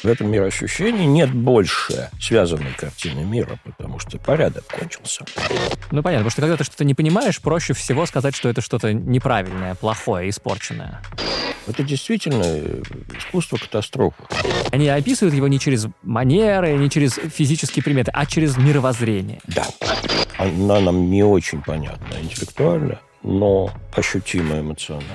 В этом мироощущении нет больше связанной картины мира, потому что порядок кончился. Ну, понятно, потому что когда ты что-то не понимаешь, проще всего сказать, что это что-то неправильное, плохое, испорченное. Это действительно искусство катастрофы. Они описывают его не через манеры, не через физические приметы, а через мировоззрение. Да. Она нам не очень понятна интеллектуально, но ощутимо эмоционально.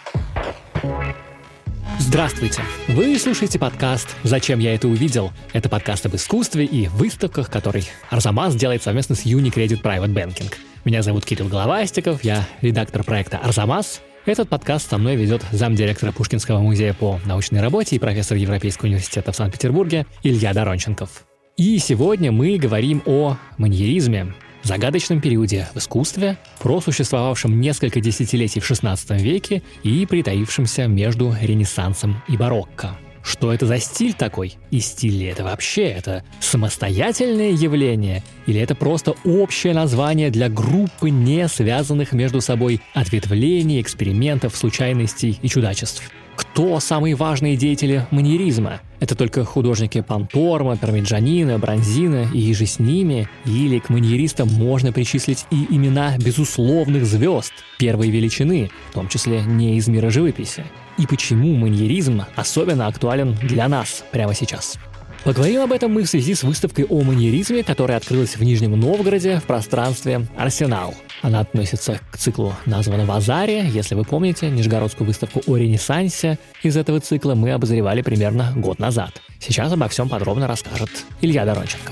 Здравствуйте! Вы слушаете подкаст «Зачем я это увидел?». Это подкаст об искусстве и выставках, который Арзамас делает совместно с Unicredit Private Banking. Меня зовут Кирилл Головастиков, я редактор проекта «Арзамас». Этот подкаст со мной ведет замдиректора Пушкинского музея по научной работе и профессор Европейского университета в Санкт-Петербурге Илья Доронченков. И сегодня мы говорим о маньеризме, загадочном периоде в искусстве, просуществовавшем несколько десятилетий в XVI веке и притаившемся между Ренессансом и барокко. Что это за стиль такой? И стиль ли это вообще? Это самостоятельное явление? Или это просто общее название для группы не связанных между собой ответвлений, экспериментов, случайностей и чудачеств? Кто самые важные деятели маньеризма? Это только художники Панторма, Пармиджанина, Бронзина и же с ними? Или к маньеристам можно причислить и имена безусловных звезд первой величины, в том числе не из мира живописи? И почему маньеризм особенно актуален для нас прямо сейчас? Поговорим об этом мы в связи с выставкой о маньеризме, которая открылась в Нижнем Новгороде в пространстве «Арсенал». Она относится к циклу, названного «Азаре». Если вы помните, Нижегородскую выставку о Ренессансе из этого цикла мы обозревали примерно год назад. Сейчас обо всем подробно расскажет Илья Доронченков.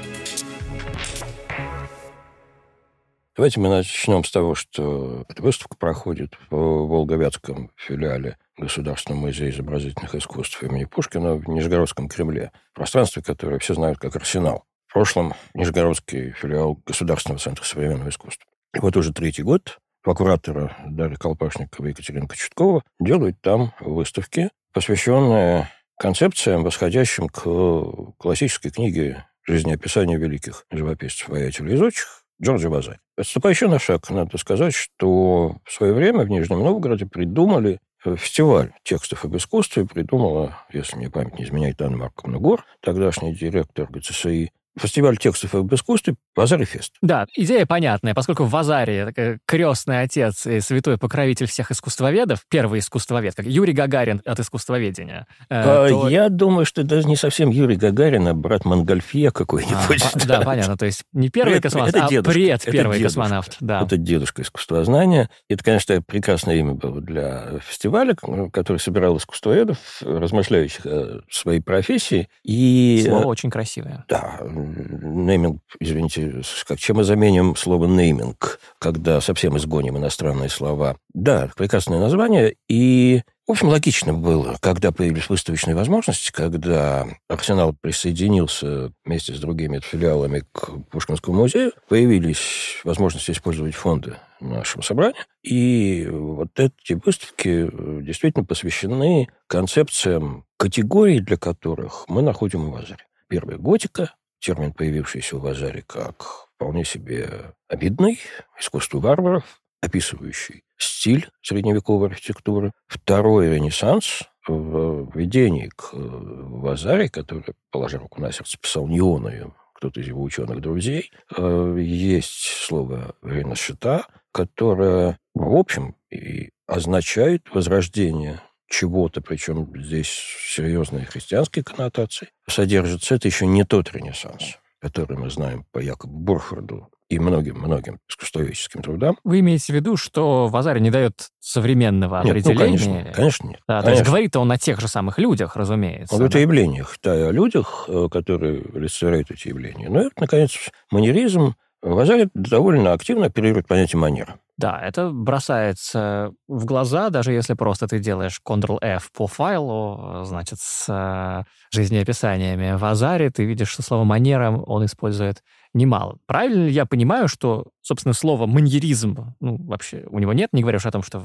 Давайте мы начнем с того, что эта выставка проходит в Волговятском филиале Государственного музея изобразительных искусств имени Пушкина в Нижегородском Кремле. Пространстве, которое все знают как «Арсенал». В прошлом Нижегородский филиал Государственного центра современного искусства. И вот уже третий год два куратора Дарья Колпашникова и Екатерина Кочеткова делают там выставки, посвященные концепциям, восходящим к классической книге «Жизнеописание великих живописцев, воятелей и зодчих» Джорджа Вазари. Отступая еще на шаг, надо сказать, что в свое время в Нижнем Новгороде придумали фестиваль текстов об искусстве. Придумала, если мне память не изменяет, Анна Марковна Гор, тогдашний директор ГЦСИ. Фестиваль текстов об искусстве «Вазари-фест». Да, идея понятная, поскольку Вазари крестный отец и святой покровитель всех искусствоведов, первый искусствовед, как Юрий Гагарин от искусствоведения. Я думаю, что даже не совсем Юрий Гагарин, а брат Монгольфье какой-нибудь. Да, понятно, то есть не первый космонавт, а предпервый космонавт. Да. Это дедушка искусствознания. Это, конечно, прекрасное имя было для фестиваля, который собирал искусствоведов, размышляющих о своей профессии. Слово очень красивое. Да, нейминг, извините, чем мы заменим слово нейминг, когда совсем изгоним иностранные слова. Да, прекрасное название. И, в общем, логично было, когда появились выставочные возможности, когда Арсенал присоединился вместе с другими филиалами к Пушкинскому музею, появились возможности использовать фонды нашего собрания. И вот эти выставки действительно посвящены концепциям категорий, для которых мы находим у Вазари. Первая — готика. Термин, появившийся у Вазари как вполне себе обидный, искусство варваров, описывающий стиль средневековой архитектуры. Второй — Ренессанс. В введении к Вазари, который, положа руку на сердце, писал не он, а кто-то из его ученых-друзей, есть слово «ренашита», которое, в общем, и означает возрождение чего-то, причем здесь серьезные христианские коннотации содержатся. Это еще не тот Ренессанс, который мы знаем по Якобу Бурфорду и многим искусствоведческим трудам. Вы имеете в виду, что Вазари не дает современного определения? Нет, конечно нет. Да, то есть говорит он о тех же самых людях, разумеется. Он говорит о явлениях, да, о людях, которые олицетворяют эти явления. Ну и, наконец, маньеризм. Вазари довольно активно оперирует понятие манера. Да, это бросается в глаза, даже если просто ты делаешь Ctrl-F по файлу, значит, с жизнеописаниями Вазари, ты видишь, что слово «манера» он использует немало. Правильно ли я понимаю, что, собственно, слово «маньеризм», вообще у него нет, не говоря уж о том, что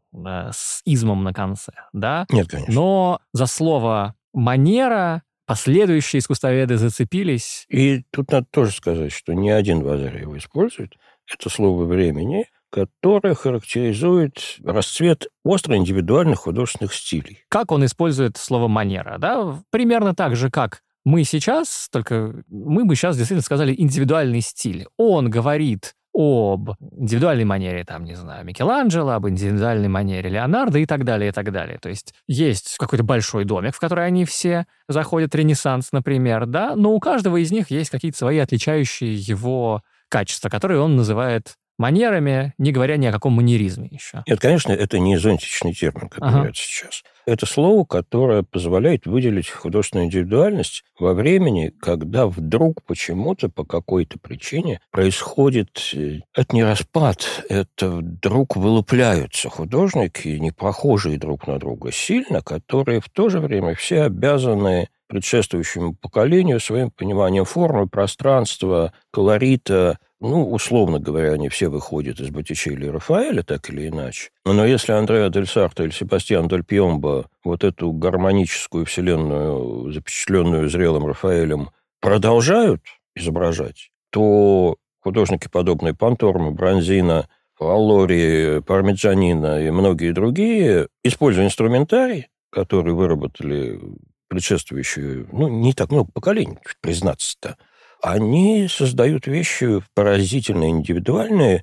с измом на конце, да? Нет, конечно. Но за слово «манера» последующие искусствоведы зацепились. И тут надо тоже сказать, что не один Вазари его использует. Это слово времени которое характеризует расцвет остро индивидуальных художественных стилей. Как он использует слово «манера», да? Примерно так же, как мы сейчас, только мы бы сейчас действительно сказали «индивидуальный стиль». Он говорит об индивидуальной манере, там, не знаю, Микеланджело, об индивидуальной манере Леонардо и так далее, и так далее. То есть есть какой-то большой домик, в который они все заходят, Ренессанс, например, да, но у каждого из них есть какие-то свои отличающие его качества, которые он называет манерами, не говоря ни о каком манеризме еще. Нет, конечно, это не зонтичный термин, как говорят сейчас. Это слово, которое позволяет выделить художественную индивидуальность во времени, когда вдруг почему-то по какой-то причине происходит... Это не распад, это вдруг вылупляются художники, не похожие друг на друга сильно, которые в то же время все обязаны предшествующему поколению своим пониманием формы, пространства, колорита. Условно говоря, они все выходят из Боттичелли и Рафаэля, так или иначе. Но если Андреа дель Сарто или Себастьян дель Пьомбо вот эту гармоническую вселенную, запечатленную зрелым Рафаэлем, продолжают изображать, то художники, подобные Пантормо, Бронзино, Аллори, Пармиджанino и многие другие, используя инструментарий, который выработали предшествующие, не так много поколений, признаться-то, они создают вещи поразительно индивидуальные.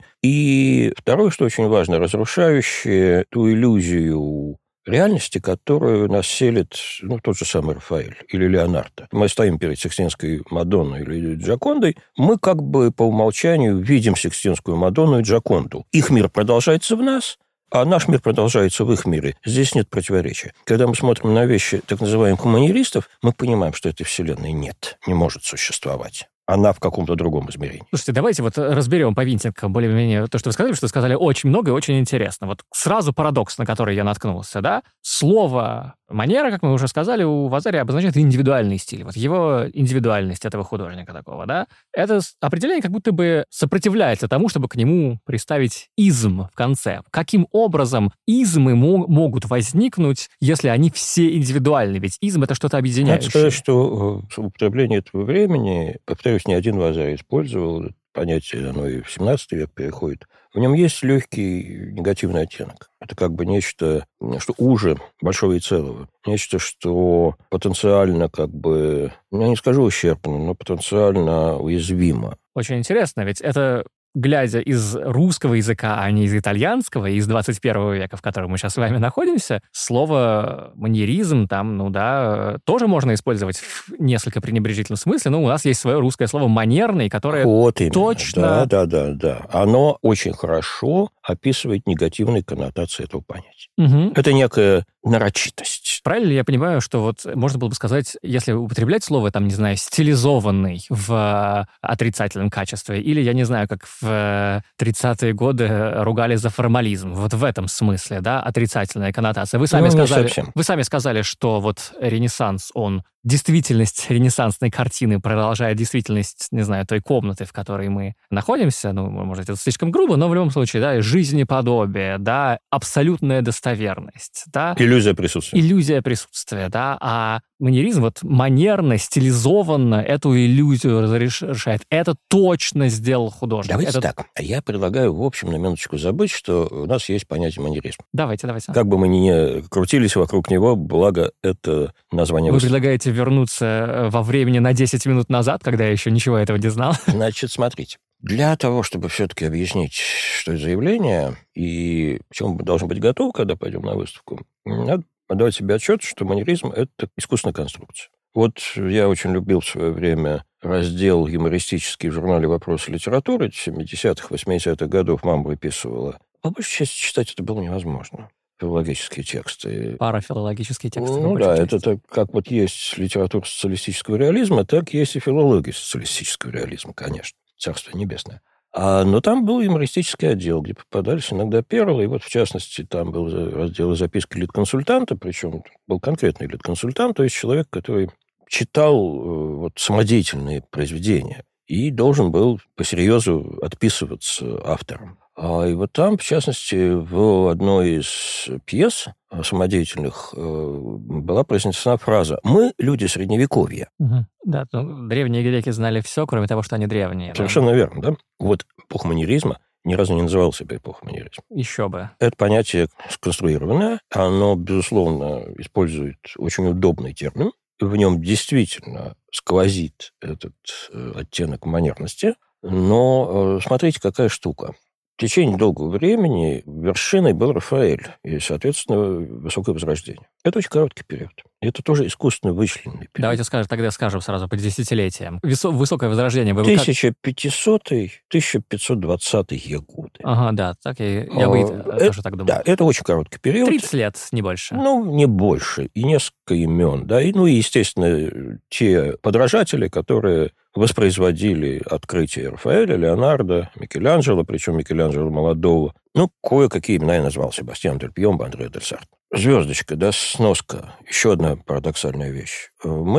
И второе, что очень важно, разрушающие ту иллюзию реальности, которую нас селит тот же самый Рафаэль или Леонардо. Мы стоим перед Сикстинской Мадонной или Джокондой, мы как бы по умолчанию видим Сикстинскую Мадонну и Джоконду. Их мир продолжается в нас, а наш мир продолжается в их мире. Здесь нет противоречия. Когда мы смотрим на вещи так называемых манеристов, мы понимаем, что этой вселенной нет, не может существовать. Она в каком-то другом измерении. Слушайте, давайте разберем по винтикам более-менее то, что вы сказали очень много и очень интересно. Вот сразу парадокс, на который я наткнулся, да? Слово манера, как мы уже сказали, у Вазари обозначает индивидуальный стиль. Вот его индивидуальность этого художника такого, да? Это определение как будто бы сопротивляется тому, чтобы к нему приставить изм в конце. Каким образом измы могут возникнуть, если они все индивидуальны? Ведь изм — это что-то объединяющее. Надо сказать, что употребление этого времени, повторюсь, не один Вазари использовал это понятие, оно и в 17 век переходит. В нем есть легкий негативный оттенок. Это как бы нечто, что уже большого и целого. Нечто, что потенциально как бы, я не скажу ущербно, но потенциально уязвимо. Очень интересно, ведь это, глядя из русского языка, а не из итальянского, из 21 века, в котором мы сейчас с вами находимся, слово манеризм там, тоже можно использовать в несколько пренебрежительном смысле. У нас есть свое русское слово манерный, которое вот именно. Точно... Да. Оно очень хорошо описывает негативные коннотации этого понятия. Угу. Это некая нарочитость. Правильно ли я понимаю, что вот можно было бы сказать, если употреблять слово, там, не знаю, стилизованный в отрицательном качестве, или, я не знаю, как в 30-е годы ругали за формализм, вот в этом смысле, да, отрицательная коннотация. Вы сами сказали, что вот Ренессанс, он действительность ренессансной картины продолжает действительность, не знаю, той комнаты, в которой мы находимся. Может, это слишком грубо, но в любом случае, да, жизнеподобие, да, абсолютная достоверность, да. Иллюзия присутствия. Иллюзия присутствия, да. А манеризм вот манерно, стилизованно эту иллюзию разрешает. Это точно сделал художник. Давайте так. Я предлагаю, в общем, на минуточку забыть, что у нас есть понятие манеризм. Давайте. Как бы мы ни крутились вокруг него, благо это название... Вы предлагаете вернуться во времени на 10 минут назад, когда я еще ничего этого не знал? Значит, смотрите. Для того, чтобы все-таки объяснить, что это за явление, и к чему мы должны быть готовы, когда пойдем на выставку, надо отдавать себе отчет, что манеризм – это искусственная конструкция. Вот я очень любил в свое время раздел юмористический в журнале «Вопросы литературы», 70-х, 80-х годов мама выписывала. По большей части читать это было невозможно. Филологические тексты. Парафилологические тексты. Это как вот есть литература социалистического реализма, так есть и филология социалистического реализма, конечно. Царство небесное. Но там был юмористический отдел, где попадались иногда перлы, и вот, в частности, там был раздел записки литконсультанта, причем был конкретный литконсультант, то есть человек, который читал самодеятельные произведения и должен был по серьезу отписываться автором. И вот там, в частности, в одной из пьес самодеятельных была произнесена фраза «Мы люди Средневековья». Угу. Да, древние греки знали все, кроме того, что они древние. Совершенно верно, да? Вот эпоха манеризма ни разу не называл себя эпохой маньеризма. Еще бы. Это понятие сконструированное, оно, безусловно, использует очень удобный термин. В нем действительно сквозит этот оттенок манерности. Но смотрите, какая штука. В течение долгого времени вершиной был Рафаэль и, соответственно, высокое возрождение. Это очень короткий период. Это тоже искусственно вычлененный период. Давайте тогда скажем сразу по десятилетиям. Высокое возрождение. 1500-1520 годы. Ага, да, так я бы тоже так думал. Да, это очень короткий период. 30 лет, не больше. Ну, не больше. И несколько имен. Да? И, естественно, те подражатели, которые воспроизводили открытие Рафаэля, Леонардо, Микеланджело, причем Микеланджело молодого. Ну, кое-какие имена я назвал. Себастьян дель Пьембо, Андре дель Сарто. Звездочка, да, сноска. Еще одна парадоксальная вещь.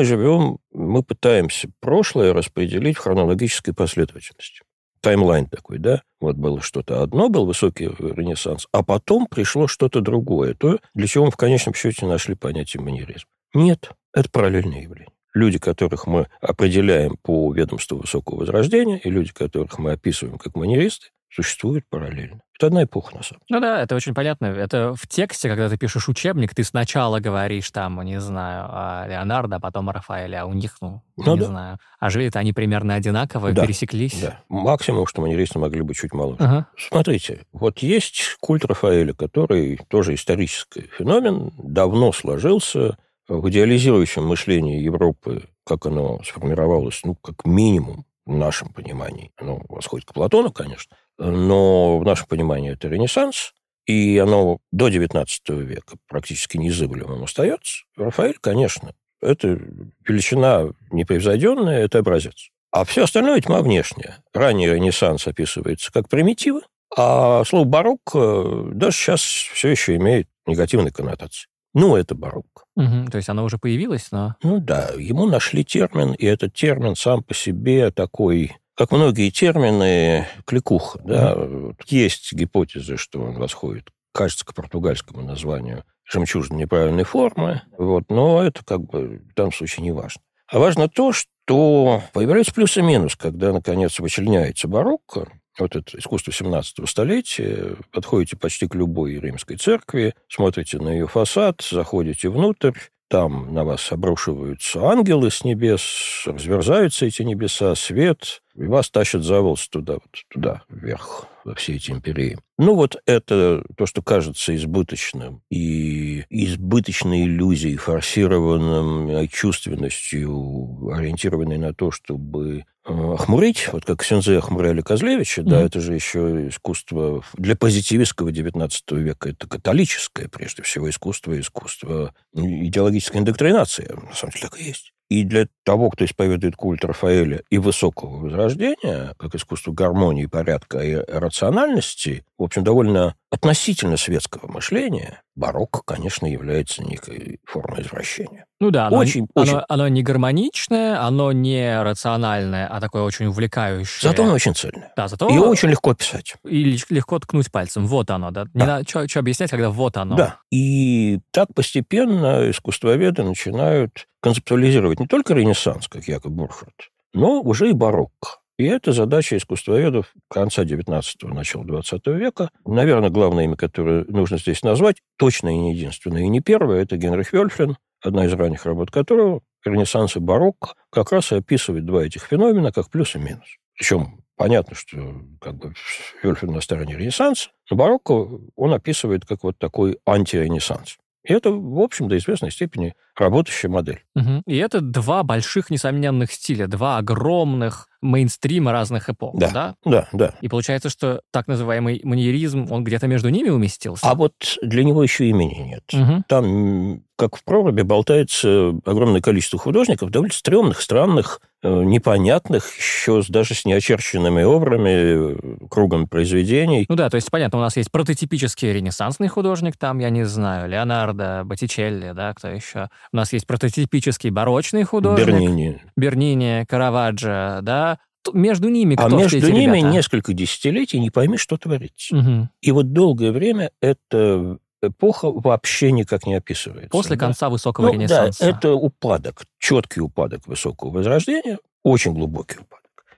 Мы пытаемся прошлое распределить в хронологической последовательности. Таймлайн такой, да? Вот было что-то одно, был высокий ренессанс, а потом пришло что-то другое. То, для чего мы в конечном счете нашли понятие маньеризм. Нет, это параллельные явления. Люди, которых мы определяем по ведомству высокого возрождения, и люди, которых мы описываем как маньеристы, существуют параллельно. Это одна эпоха, на самом деле. Ну да, это очень понятно. Это в тексте, когда ты пишешь учебник, ты сначала говоришь там, не знаю, о Леонардо, а потом о Рафаэле, а у них, не знаю. А жили-то они примерно одинаково, да, пересеклись. Да, максимум, что маньеристы могли быть чуть моложе. Ага. Смотрите, вот есть культ Рафаэля, который тоже исторический феномен, давно сложился в идеализирующем мышлении Европы, как оно сформировалось, как минимум, в нашем понимании. Оно восходит к Платону, конечно, но в нашем понимании это Ренессанс, и оно до XIX века практически незыблемым остается. Рафаэль, конечно, это величина непревзойденная, это образец. А все остальное тьма внешняя. Ранний Ренессанс описывается как примитивы, а слово барокко даже сейчас все еще имеет негативные коннотации. Это барокко. Угу, то есть оно уже появилось, но... Да, ему нашли термин, и этот термин сам по себе такой, как многие термины, кликуха. Да? Есть гипотезы, что он восходит, кажется, к португальскому названию «жемчужина неправильной формы», но это в данном случае не важно. А важно то, что появляются плюс и минус, когда, наконец, вычленяется барокко. Это искусство 17-го столетия. Подходите почти к любой римской церкви, смотрите на ее фасад, заходите внутрь, там на вас обрушиваются ангелы с небес, разверзаются эти небеса, свет, и вас тащат за волосы туда, вверх, во все эти империи. Это то, что кажется избыточным, и избыточной иллюзией, форсированным чувственностью, ориентированной на то, чтобы охмурить, как Сензе охмуряли Козлевича, да, это же еще искусство для позитивистского XIX века, это католическое, прежде всего, искусство идеологической индоктринации, на самом деле так и есть. И для того, кто исповедует культ Рафаэля и высокого возрождения, как искусство гармонии, порядка и рациональности, в общем, довольно относительно светского мышления, барокко, конечно, является некой формой извращения. Оно не гармоничное, оно не рациональное, а такое очень увлекающее. Зато оно очень цельное. Да, Ее очень легко писать. И легко ткнуть пальцем. Вот оно, да? Не надо что объяснять, когда вот оно. Да. И так постепенно искусствоведы начинают концептуализировать не только Ренессанс, как Якоб Буркхарт, но уже и барокко. И это задача искусствоведов конца XIX – начала XX века. Наверное, главное имя, которое нужно здесь назвать, точно и не единственное, и не первое, это Генрих Вельфлин, одна из ранних работ которого, Ренессанс и барокко, как раз и описывает два этих феномена как плюс и минус. Причем понятно, что Вельфлин на стороне Ренессанса, но барокко он описывает как такой антиренессанс. И это, в общем, до известной степени работающая модель. Угу. И это два больших несомненных стиля, два огромных мейнстрима разных эпох, да? Да. И получается, что так называемый маньеризм, он где-то между ними уместился? А для него еще имени нет. Угу. Там, как в проруби, болтается огромное количество художников, довольно стрёмных, странных, непонятных, еще даже с неочерченными образами, кругом произведений. То есть, понятно, у нас есть прототипический ренессансный художник, там, я не знаю, Леонардо, Боттичелли, да, кто еще? У нас есть прототипический барочный художник. Бернини, Караваджо, да. Между ними кто все эти ребята? А между ними несколько десятилетий не пойми, что творится. Угу. И долгое время эта эпоха вообще никак не описывается. После конца высокого ренессанса. Да, это упадок, четкий упадок высокого возрождения, очень глубокий упадок.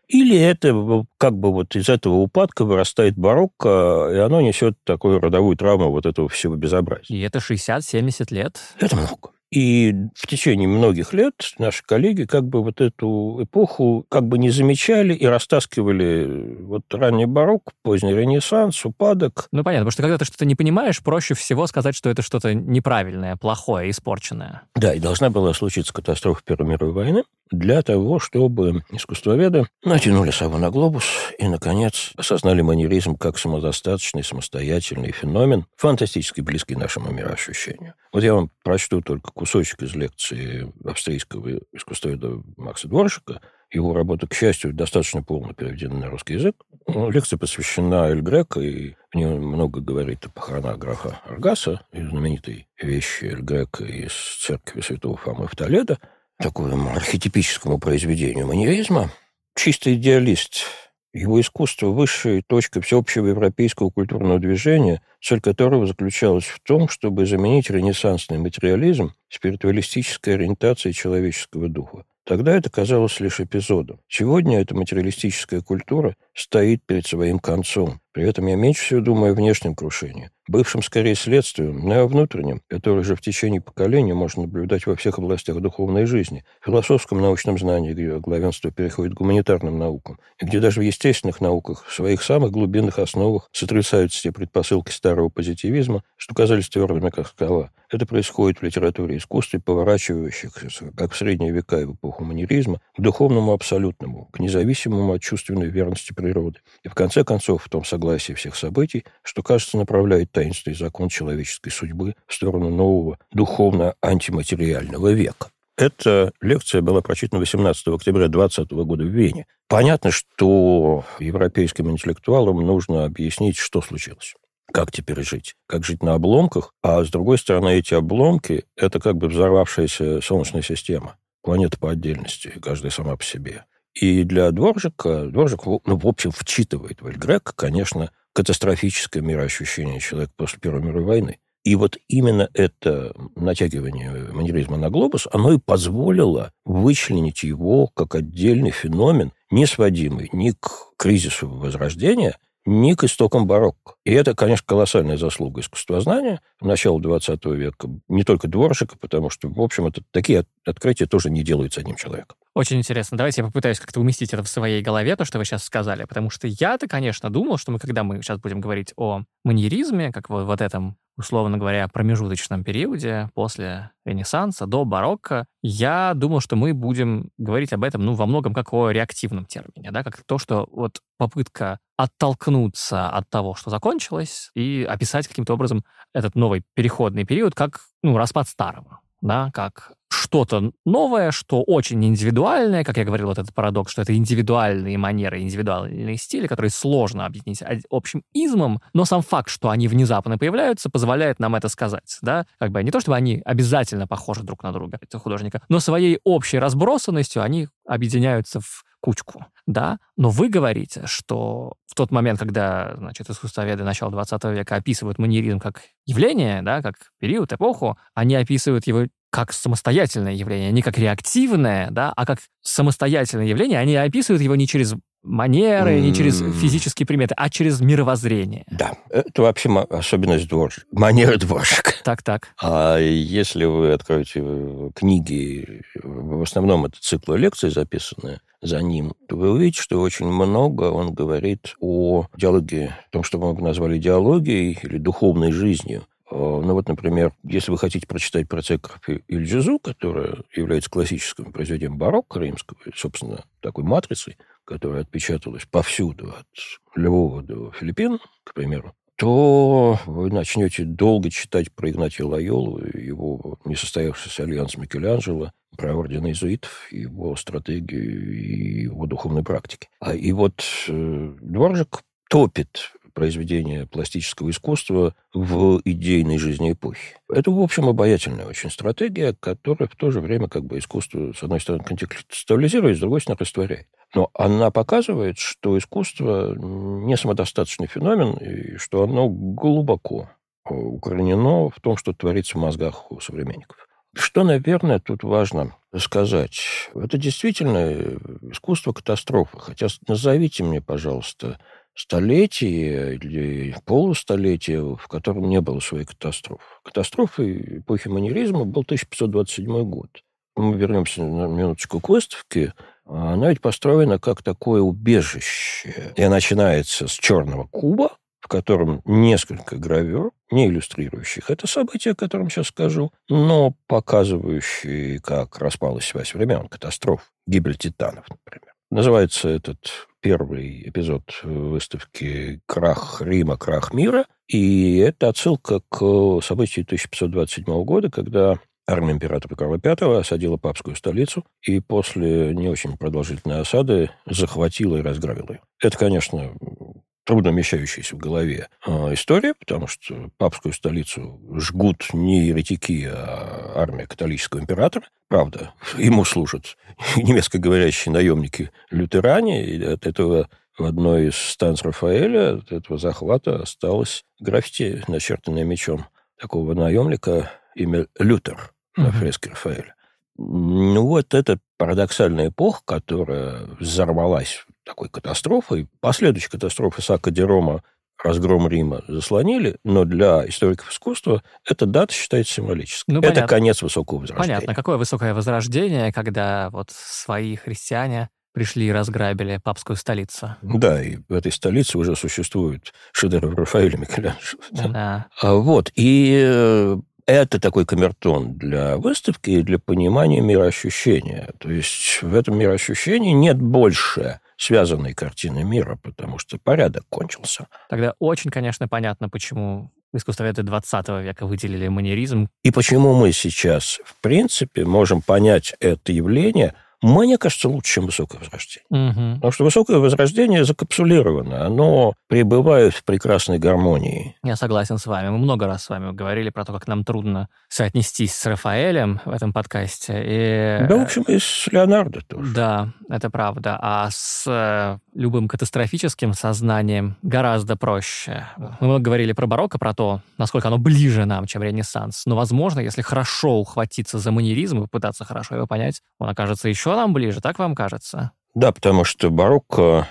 Или это как бы вот из этого упадка вырастает барокко, и оно несет такую родовую травму вот этого всего безобразия. И это 60-70 лет. Это много. И в течение многих лет наши коллеги как бы вот эту эпоху как бы не замечали и растаскивали вот ранний барокко, поздний Ренессанс, упадок. Ну, понятно, потому что когда ты что-то не понимаешь, проще всего сказать, что это что-то неправильное, плохое, испорченное. Да, и должна была случиться катастрофа Первой мировой войны для того, чтобы искусствоведы натянули сову на глобус и, наконец, осознали маньеризм как самодостаточный, самостоятельный феномен, фантастически близкий нашему мироощущению. Вот я вам прочту только кусочек из лекции австрийского искусствоведа Макса Дворжика. Его работа, к счастью, достаточно полно переведена на русский язык. Лекция посвящена Эль Греко, и в ней много говорит о похоронах графа Аргаса, и знаменитой вещи Эль Греко из церкви святого Фомы в Толедо, такому архетипическому произведению маньеризма. Чистый идеалист. Его искусство – высшая точка всеобщего европейского культурного движения, цель которого заключалась в том, чтобы заменить ренессансный материализм спиритуалистической ориентацией человеческого духа. Тогда это казалось лишь эпизодом. Сегодня эта материалистическая культура стоит перед своим концом. При этом я меньше всего думаю о внешнем крушении, бывшем скорее следствием, но и о внутреннем, которое же в течение поколений можно наблюдать во всех областях духовной жизни, в философском научном знании, где главенство переходит к гуманитарным наукам, и где даже в естественных науках, в своих самых глубинных основах сотрясаются те предпосылки старого позитивизма, что казались твердыми, как скала. Это происходит в литературе и искусстве, поворачивающихся, как в средние века и в эпоху маньеризма, к духовному абсолютному, к независимому от чувственной верности природы. И в конце концов, в том согласии всех событий, что, кажется, направляет таинственный закон человеческой судьбы в сторону нового духовно-антиматериального века. Эта лекция была прочитана 18 октября 2020 года в Вене. Понятно, что европейским интеллектуалам нужно объяснить, что случилось. Как теперь жить? Как жить на обломках? А с другой стороны, эти обломки – это как бы взорвавшаяся Солнечная система. Планета по отдельности, каждая сама по себе. И для Дворжика, в общем, вчитывает в Эль Греко, конечно, катастрофическое мироощущение человека после Первой мировой войны. И вот именно это натягивание маньеризма на глобус, оно и позволило вычленить его как отдельный феномен, не сводимый ни к кризису Возрождения, ни к истокам барокко. И это, конечно, колоссальная заслуга искусствознания начала XX века, не только Дворжика, потому что, в общем, такие открытия тоже не делаются одним человеком. Очень интересно. Давайте я попытаюсь как-то уместить это в своей голове, то, что вы сейчас сказали, потому что я-то, конечно, думал, что когда мы сейчас будем говорить о маньеризме, как вот этом, условно говоря, промежуточном периоде после Ренессанса до барокко, я думал, что мы будем говорить об этом, во многом как о реактивном термине, да, как то, что вот попытка оттолкнуться от того, что закончилось, и описать каким-то образом этот новый переходный период как, распад старого, да, как что-то новое, что очень индивидуальное, как я говорил, вот этот парадокс, что это индивидуальные манеры, индивидуальные стили, которые сложно объединить общим измом, но сам факт, что они внезапно появляются, позволяет нам это сказать, да, как бы не то, чтобы они обязательно похожи друг на друга, это художника, но своей общей разбросанностью они объединяются в кучку, да, но вы говорите, что в тот момент, когда, искусствоведы начала 20 века описывают маньеризм как явление, да, как период, эпоху, они описывают его как самостоятельное явление, не как реактивное, да, а как самостоятельное явление. Они описывают его не через манеры, не через физические приметы, а через мировоззрение. Да, это вообще особенность Дворжика, манеры Дворжика. Так. А если вы откроете книги, в основном это циклы лекций, записанные за ним, то вы увидите, что очень много он говорит о диалоге, о том, что мы бы назвали идеологией или духовной жизнью. Например, если вы хотите прочитать про церковь Иль-Джезу, которая является классическим произведением барокко римского, собственно, такой матрицей, которая отпечаталась повсюду, от Львова до Филиппин, к примеру, то вы начнете долго читать про Игнатия Лойолу, его несостоявшийся альянс Микеланджело, про орден иезуитов, его стратегию и его духовной практики. И вот Дворжик топит произведения пластического искусства в идейной жизни эпохи. Это, в общем, обаятельная очень стратегия, которая в то же время искусство, с одной стороны, контекстуализирует, с другой стороны, растворяет. Но она показывает, что искусство не самодостаточный феномен, и что оно глубоко укоренено в том, что творится в мозгах у современников. Что, наверное, тут важно сказать? Это действительно искусство катастрофы. Хотя назовите мне, пожалуйста, столетие или полустолетие, в котором не было своей катастрофы. Катастрофой эпохи маньеризма был 1527 год. Мы вернемся на минуточку к выставке. Она ведь построена как такое убежище. И начинается с черного куба, в котором несколько гравюр, не иллюстрирующих это событие, о котором сейчас скажу, но показывающие, как распалась связь времен, катастроф, гибель титанов, например. Называется этот первый эпизод выставки «Крах Рима, крах мира», и это отсылка к событию 1527 года, когда армия императора Карла V осадила папскую столицу и после не очень продолжительной осады захватила и разграбила ее. Это, конечно, трудно вмещающаяся в голове история, потому что папскую столицу жгут не еретики, а армия католического императора. Правда, ему служат немецкоговорящие наемники-лютеране, и от этого в одной из станций Рафаэля, от этого захвата, осталось граффити, начертанное мечом такого наемника, имя Лютер на фреске Рафаэля. Ну, вот это парадоксальная эпоха, которая взорвалась такой катастрофой. Последующие катастрофы Сакка ди Рома, разгром Рима заслонили, но для историков искусства эта дата считается символической. Ну, это конец высокого возрождения. Понятно. Какое высокое возрождение, когда вот свои христиане пришли и разграбили папскую столицу. Да, и в этой столице уже существуют шедевры Рафаэля Микеланджело. Да. Вот, и это такой камертон для выставки и для понимания мироощущения. То есть в этом мироощущении нет больше связанной картины мира, потому что порядок кончился. Тогда очень, конечно, понятно, почему искусствоведы 20 века выделили маньеризм. И почему мы сейчас, в принципе, можем понять это явление, мне кажется, лучше, чем высокое возрождение. Угу. Потому что высокое возрождение закапсулировано, оно пребывает в прекрасной гармонии. Я согласен с вами. Мы много раз с вами говорили про то, как нам трудно соотнестись с Рафаэлем в этом подкасте. И... Да, в общем, и с Леонардо тоже. Да, это правда. А с любым катастрофическим сознанием гораздо проще. Мы много говорили про барокко, про то, насколько оно ближе нам, чем Ренессанс. Но, возможно, если хорошо ухватиться за маньеризм и попытаться хорошо его понять, он окажется еще нам ближе, так вам кажется? Да, потому что барокко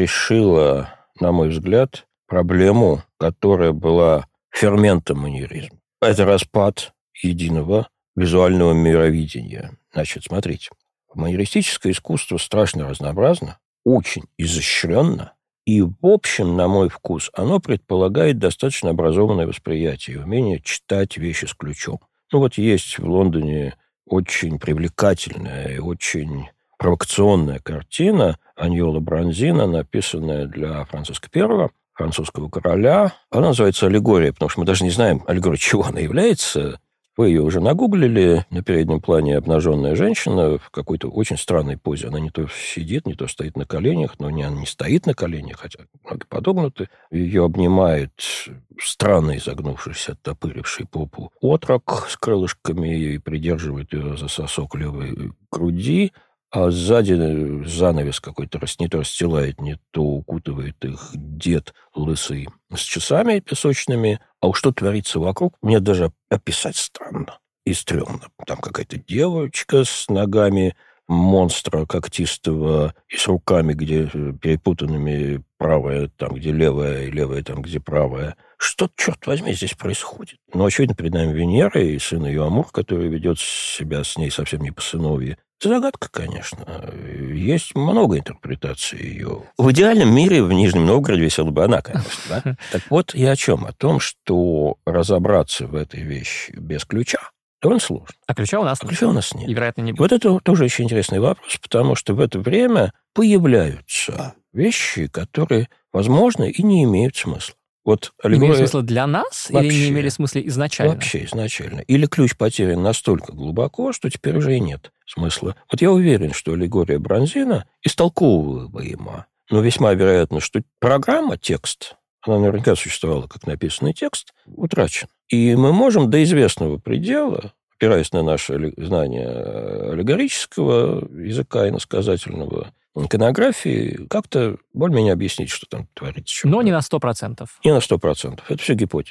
решила, на мой взгляд, проблему, которая была ферментом маньеризма. Это распад единого визуального мировидения. Значит, смотрите, маньеристическое искусство страшно разнообразно, очень изощренно, и, в общем, на мой вкус, оно предполагает достаточно образованное восприятие, умение читать вещи с ключом. Ну вот есть в Лондоне очень привлекательная и очень провокационная картина Аньоло Бронзино, написанная для Франциска I, французского короля. Она называется «Аллегория», потому что мы даже не знаем, аллегория чего она является. Вы ее уже нагуглили. На переднем плане обнаженная женщина в какой-то очень странной позе. Она не то сидит, не то стоит на коленях, но она не стоит на коленях, хотя ноги подогнуты. Ее обнимает странный, изогнувшийся, оттопыривший попу отрок с крылышками и придерживает ее за сосок левой груди. А сзади занавес какой-то не то расстилает, не то укутывает их дед лысый с часами песочными. А уж что творится вокруг, мне даже описать странно и стрёмно. Там какая-то девочка с ногами монстра когтистого и с руками, где перепутанными правая там, где левая, и левая там, где правая. Что, черт возьми, здесь происходит? Ну, очевидно, перед нами Венера и сын ее Амур, который ведет себя с ней совсем не по-сыновьи. Это загадка, конечно. Есть много интерпретаций ее. В идеальном мире в Нижнем Новгороде висела бы она, конечно. Да? Так вот, я о чем? О том, что разобраться в этой вещи без ключа довольно сложно. А ключа у нас нет. И, вероятно, не будет. Вот это тоже очень интересный вопрос, потому что в это время появляются вещи, которые, возможно, и не имеют смысла. Вот аллегория... Имеют смысл для нас вообще, или не имели смысла изначально? Вообще изначально. Или ключ потерян настолько глубоко, что теперь уже и нет смысла. Вот я уверен, что аллегория Бронзино истолковываема. Но весьма вероятно, что программа, текст, она наверняка существовала как написанный текст, утрачен. И мы можем до известного предела, опираясь на наше знание аллегорического языка иносказательного, иконографии, как-то более-менее объяснить, что там творится. Но не на 100%. Не на 100%. Это все гипотезы.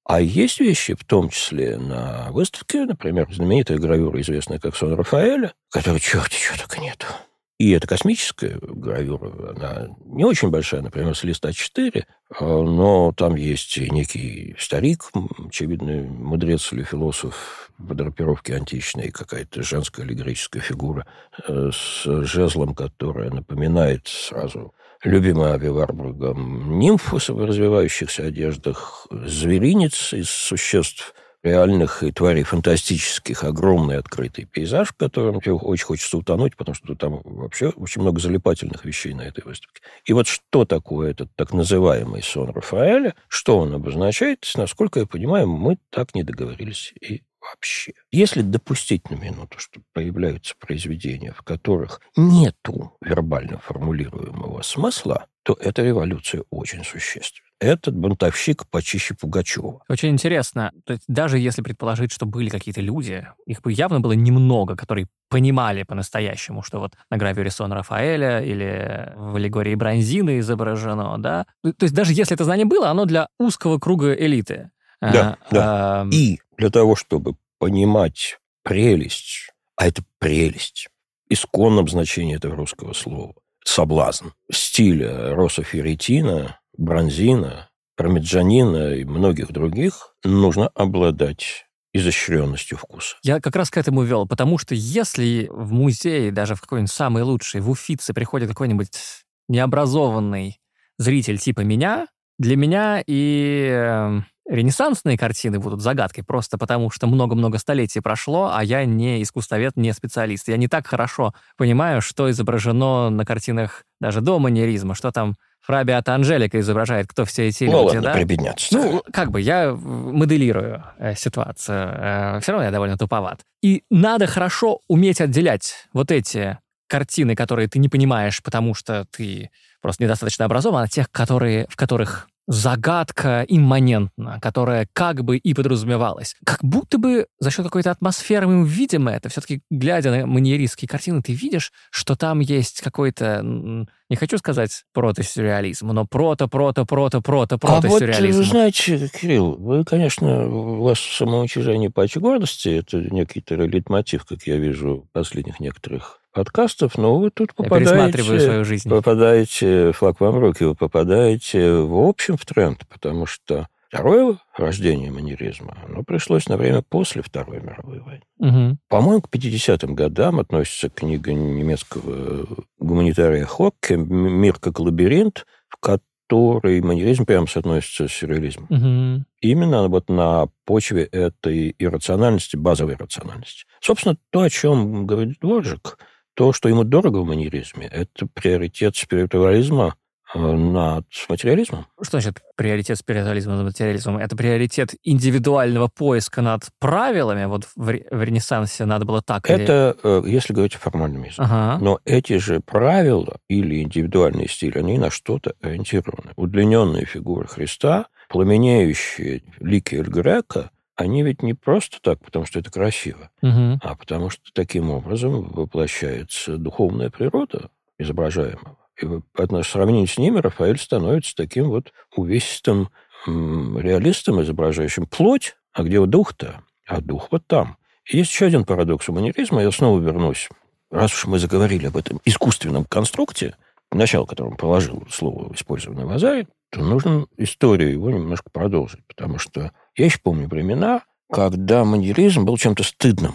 А есть вещи, в том числе на выставке, например, знаменитая гравюра, известная как «Сон Рафаэля», которой черти чего только нету. И это космическая гравюра, она не очень большая, например, с листа 4, но там есть и некий старик, очевидно, мудрец или философ в драпировке античной, какая-то женская аллегорическая фигура с жезлом, которая напоминает сразу любимую Ави Варбургом нимфу в развивающихся одеждах, зверинец из существ реальных и тварей фантастических, огромный открытый пейзаж, в котором тебе очень хочется утонуть, потому что там вообще очень много залипательных вещей на этой выставке. И вот что такое этот так называемый сон Рафаэля, что он обозначает, насколько я понимаю, мы так не договорились и вообще. Если допустить на минуту, что появляются произведения, в которых нету вербально формулируемого смысла, то эта революция очень существенна. Этот бунтовщик почище Пугачева. Очень интересно. То есть даже если предположить, что были какие-то люди, их бы явно было немного, которые понимали по-настоящему, что вот на гравюре сон Рафаэля или в аллегории Бронзины изображено, да? То есть даже если это знание было, оно для узкого круга элиты. Да. И для того, чтобы понимать прелесть, а это прелесть, исконном значении этого русского слова, соблазн, стиля Россо Ферретина, Бронзина, Пармиджанина и многих других, нужно обладать изощренностью вкуса. Я как раз к этому вел, потому что если в музее, даже в какой-нибудь самый лучший, в Уффици приходит какой-нибудь необразованный зритель типа меня, для меня и ренессансные картины будут загадкой, просто потому что много-много столетий прошло, а я не искусствовед, не специалист. Я не так хорошо понимаю, что изображено на картинах даже до маньеризма, что там Фра Беата Анжелика изображает, кто все эти люди, ладно, да? прибедняться. Ну, как бы, я моделирую ситуацию. Все равно я довольно туповат. И надо хорошо уметь отделять вот эти картины, которые ты не понимаешь, потому что ты просто недостаточно образован, от тех, в которых загадка имманентна, которая как бы и подразумевалась. Как будто бы за счет какой-то атмосферы мы видим это. Все-таки, глядя на маньеристские картины, ты видишь, что там есть какой-то, не хочу сказать протосюрреализм, но протосюрреализм. А вот, знаете, Кирилл, вы, конечно, у вас самоуничижение паче гордости, это некий лейтмотив, как я вижу, последних некоторых подкастов, но вы тут пересматриваю свою жизнь. Попадаете, флаг вам в руки, вы попадаете в общем в тренд, потому что второе рождение маньеризма, оно пришлось на время после Второй мировой войны. Угу. По-моему, к 50-м годам относится книга немецкого гуманитария Хокке «Мир как лабиринт», в которой маньеризм прямо соотносится с сюрреализмом. Угу. Именно вот на почве этой иррациональности, базовой иррациональности. Собственно, то, о чем говорит Дворжик, то, что ему дорого в маньеризме, это приоритет спиритуализма над материализмом. Что значит приоритет спиритуализма над материализмом? Это приоритет индивидуального поиска над правилами? Вот в Ренессансе надо было так? Это, если говорить о формальном языке. Ага. Но эти же правила или индивидуальный стиль, они на что-то ориентированы. Удлиненные фигуры Христа, пламенеющие лики Эль Грека, они ведь не просто так, потому что это красиво, а потому что таким образом воплощается духовная природа изображаемого. И в сравнении с ними Рафаэль становится таким вот увесистым реалистом, изображающим плоть, а где вот дух-то? А дух вот там. И есть еще один парадокс у маньеризма, я снова вернусь. Раз уж мы заговорили об этом искусственном конструкте, начало которому положил слово, использованное в Вазаре, то нужно историю его немножко продолжить, потому что я еще помню времена, когда маньеризм был чем-то стыдным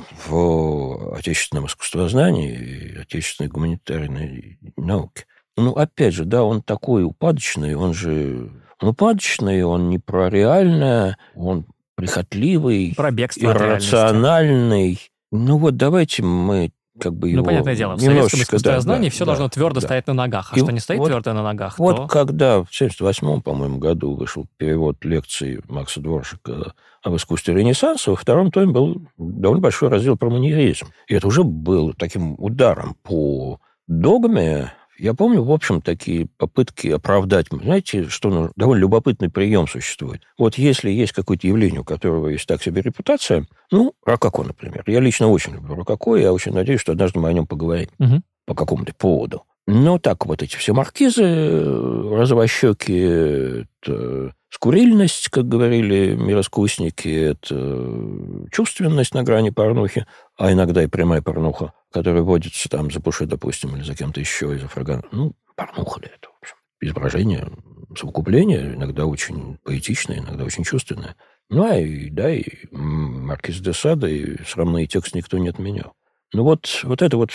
в отечественном искусствознании и отечественной гуманитарной науке. Ну, опять же, да, он такой упадочный, он упадочный, он не про реальное, он прихотливый, про бегство иррациональный. Ну вот давайте мы как бы его... Ну, понятное дело, в советском искусствознании все должно твердо стоять на ногах. А что не стоит твердо на ногах, вот то... когда в 1978, по-моему, году вышел перевод лекций Макса Дворжика об искусстве Ренессанса, во втором томе был довольно большой раздел про маньеризм. И это уже было таким ударом по догме. Я помню, в общем, такие попытки оправдать. Знаете, что довольно любопытный прием существует. Вот если есть какое-то явление, у которого есть так себе репутация, ну, рококо, например. Я лично очень люблю рококо, я очень надеюсь, что однажды мы о нем поговорим по какому-то поводу. Но так вот эти все маркизы, розовощеки, это скурильность, как говорили мироискусники, это чувственность на грани порнухи, а иногда и прямая порнуха, которая водится там за Пуши, допустим, или за кем-то еще из Афрагана. Порнуха ли это, в общем? Изображение, совокупление, иногда очень поэтичное, иногда очень чувственное. И Маркиз де Сада, и срамный текст никто не отменял. Но вот это вот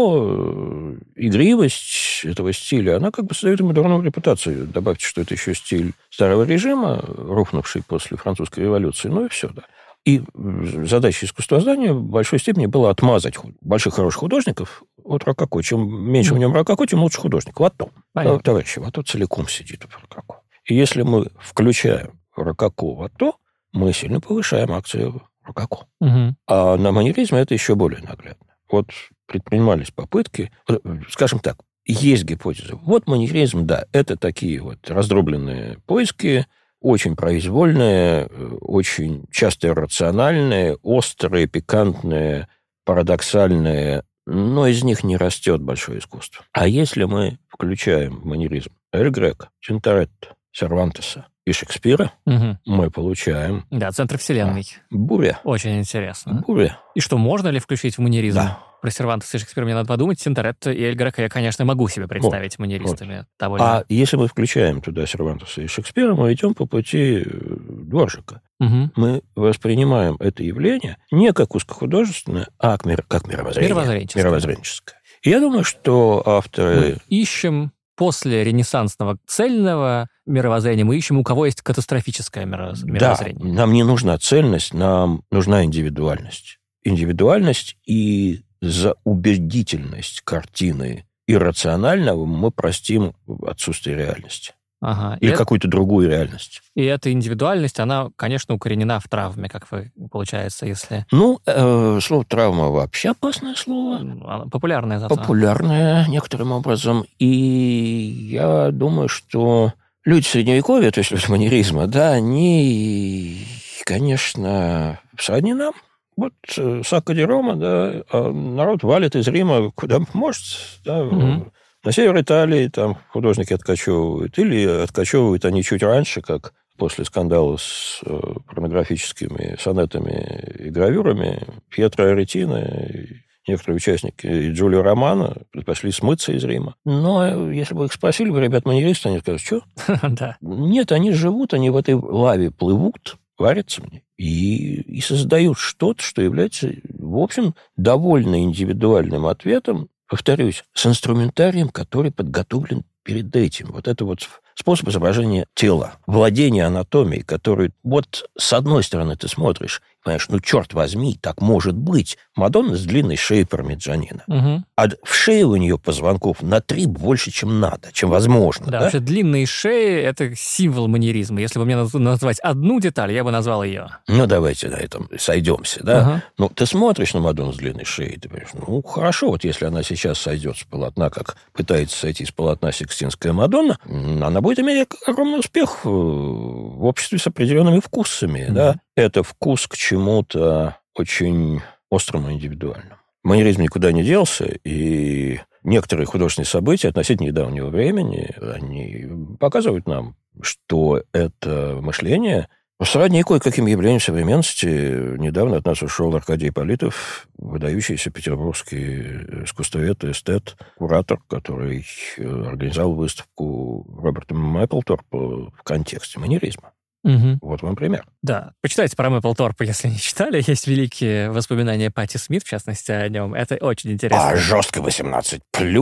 все, игривость этого стиля, она как бы создает ему дурную репутацию. Добавьте, что это еще стиль старого режима, рухнувший после французской революции, и все, да. И задача искусствознания в большой степени была отмазать больших хороших художников от рококо. Чем меньше в нем рококо, тем лучше художник. Ватто. Товарищи, Ватто целиком сидит в рококо. И если мы включаем рококо Ватто, мы сильно повышаем акцию рококо. А на маньеризме это еще более наглядно. Вот предпринимались попытки, скажем так, есть гипотеза. Вот маньеризм, да, это такие вот раздробленные поиски, очень произвольные, очень часто иррациональные, острые, пикантные, парадоксальные, но из них не растет большое искусство. А если мы включаем в маньеризм Эль Греко, Тинторетто, Сервантеса и Шекспира, мы получаем... Да, центр вселенной. Буря. Очень интересно. Буря. И что, можно ли включить в маньеризм? Да. Про Сервантеса и Шекспира мне надо подумать. Тинторетто и Эль Греко я, конечно, могу себе представить маньеристами. А если мы включаем туда Сервантеса и Шекспира, мы идем по пути Дворжика. Мы воспринимаем это явление не как узкохудожественное, а как мировоззренческое. И я думаю, что авторы... Мы ищем после ренессансного цельного мировоззрения, мы ищем, у кого есть катастрофическое мировоззрение. Да, нам не нужна цельность, нам нужна индивидуальность. Индивидуальность и за убедительность картины иррационального мы простим отсутствие реальности. Или какую-то другую реальность. И эта индивидуальность, она, конечно, укоренена в травме, как получается, если... Слово «травма» вообще опасное слово. Популярное зато. Популярное некоторым образом. И я думаю, что люди Средневековья, то есть люди маньеризма, да, они, конечно, сродни нам. Вот Сакко ди Рома, да, а народ валит из Рима куда может, да, на север Италии там художники откачевывают, или откачевывают они чуть раньше, как после скандала с порнографическими сонетами и гравюрами. Пьетро Аретино и некоторые участники и Джулио Романо предпочли смыться из Рима. Но если бы их спросили, ребят-маньеристы, они скажут, что? Да. Нет, они живут, они в этой лаве плывут, варятся в ней и создают что-то, что является, в общем, довольно индивидуальным ответом, повторюсь, с инструментарием, который подготовлен перед этим. Вот это вот способ изображения тела, владение анатомией, который вот с одной стороны ты смотришь, понимаешь, черт возьми, так может быть. Мадонна с длинной шеей пармиджанина. А в шее у нее позвонков на 3 больше, чем надо, чем возможно. Да, вообще длинные шеи – это символ маньеризма. Если бы мне назвать одну деталь, я бы назвал ее. Давайте на этом сойдемся, да? Ты смотришь на Мадонну с длинной шеей, ты понимаешь, хорошо, вот если она сейчас сойдет с полотна, как пытается сойти с полотна Сикстинская Мадонна, она будет иметь огромный успех в обществе с определенными вкусами, да? Это вкус к чему-то очень острому и индивидуальному. Маньеризм никуда не делся, и некоторые художественные события относительно недавнего времени, они показывают нам, что это мышление сродни кое-каким явлениям современности. Недавно от нас ушел Аркадий Ипполитов, выдающийся петербургский искусствовед, эстет, куратор, который организовал выставку Роберта Мэпплторпа в контексте маньеризма. Вот вам пример. Да. Почитайте про Мэпплторпа, если не читали. Есть великие воспоминания Патти Смит, в частности, о нем. Это очень интересно. А жестко 18+.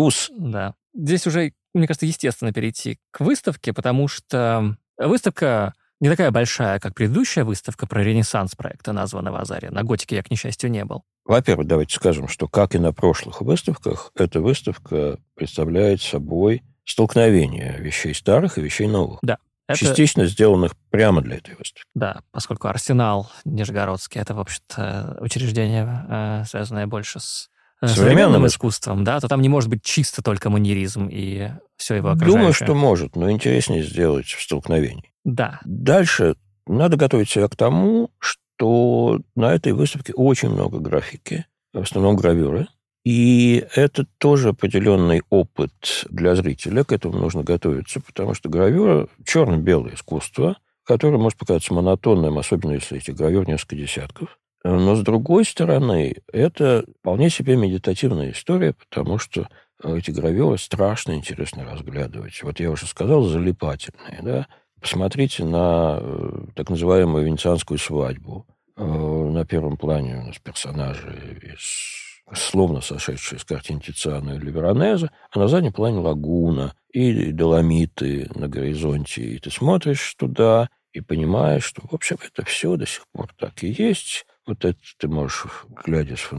Да. Здесь уже, мне кажется, естественно перейти к выставке, потому что выставка не такая большая, как предыдущая выставка про ренессанс проекта, названного Вазари. На готике я, к несчастью, не был. Во-первых, давайте скажем, что, как и на прошлых выставках, эта выставка представляет собой столкновение вещей старых и вещей новых. Да. Частично сделанных прямо для этой выставки. Да, поскольку Арсенал Нижегородский – это, в общем-то, учреждение, связанное больше с современным искусством, да, то там не может быть чисто только маньеризм и все его окружающее. Думаю, что может, но интереснее сделать в столкновении. Да. Дальше надо готовить себя к тому, что на этой выставке очень много графики, в основном гравюры, И это тоже определенный опыт для зрителя. К этому нужно готовиться, потому что гравюра – черно-белое искусство, которое может показаться монотонным, особенно если этих гравюр несколько десятков. Но, с другой стороны, это вполне себе медитативная история, потому что эти гравюры страшно интересно разглядывать. Вот я уже сказал, залипательные, да? Посмотрите на так называемую венецианскую свадьбу. На первом плане у нас персонажи словно сошедшие с картин Тициана или Веронезе, а на заднем плане лагуна и доломиты на горизонте. И ты смотришь туда и понимаешь, что, в общем, это все до сих пор так и есть. Вот это ты можешь, глядя с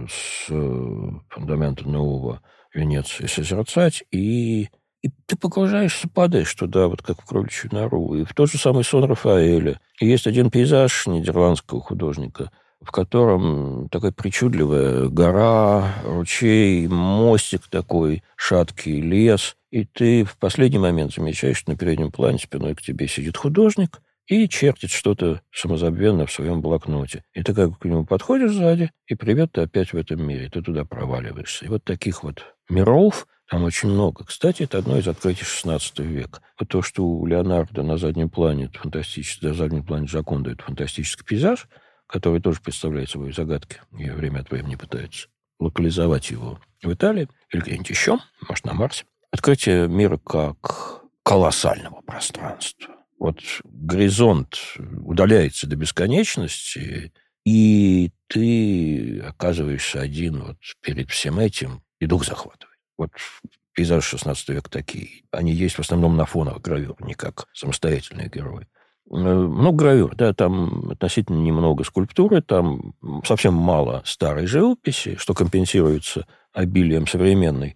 фундамента нового Венеции, созерцать, и ты погружаешься, падаешь туда, вот как в кроличью нору. И в тот же самый сон Рафаэля. И есть один пейзаж нидерландского художника, в котором такая причудливая гора, ручей, мостик такой, шаткий лес. И ты в последний момент замечаешь, что на переднем плане спиной к тебе сидит художник и чертит что-то самозабвенно в своем блокноте. И ты как к нему подходишь сзади, и привет, ты опять в этом мире, ты туда проваливаешься. И вот таких вот миров там очень много. Кстати, это одно из открытий XVI века. Вот то, что у Леонардо на заднем плане, это фантастический, на заднем плане Джоконда, это фантастический пейзаж, который тоже представляет собой загадки, и время от времени пытаются локализовать его в Италии или где-нибудь еще, может, на Марсе. Открытие мира как колоссального пространства. Вот горизонт удаляется до бесконечности, и ты оказываешься один вот перед всем этим, и дух захватывает. Вот пейзажи XVI века такие. Они есть в основном на фоновых гравюр, не как самостоятельные герои. Много гравюр, да, там относительно немного скульптуры, там совсем мало старой живописи, что компенсируется обилием современной.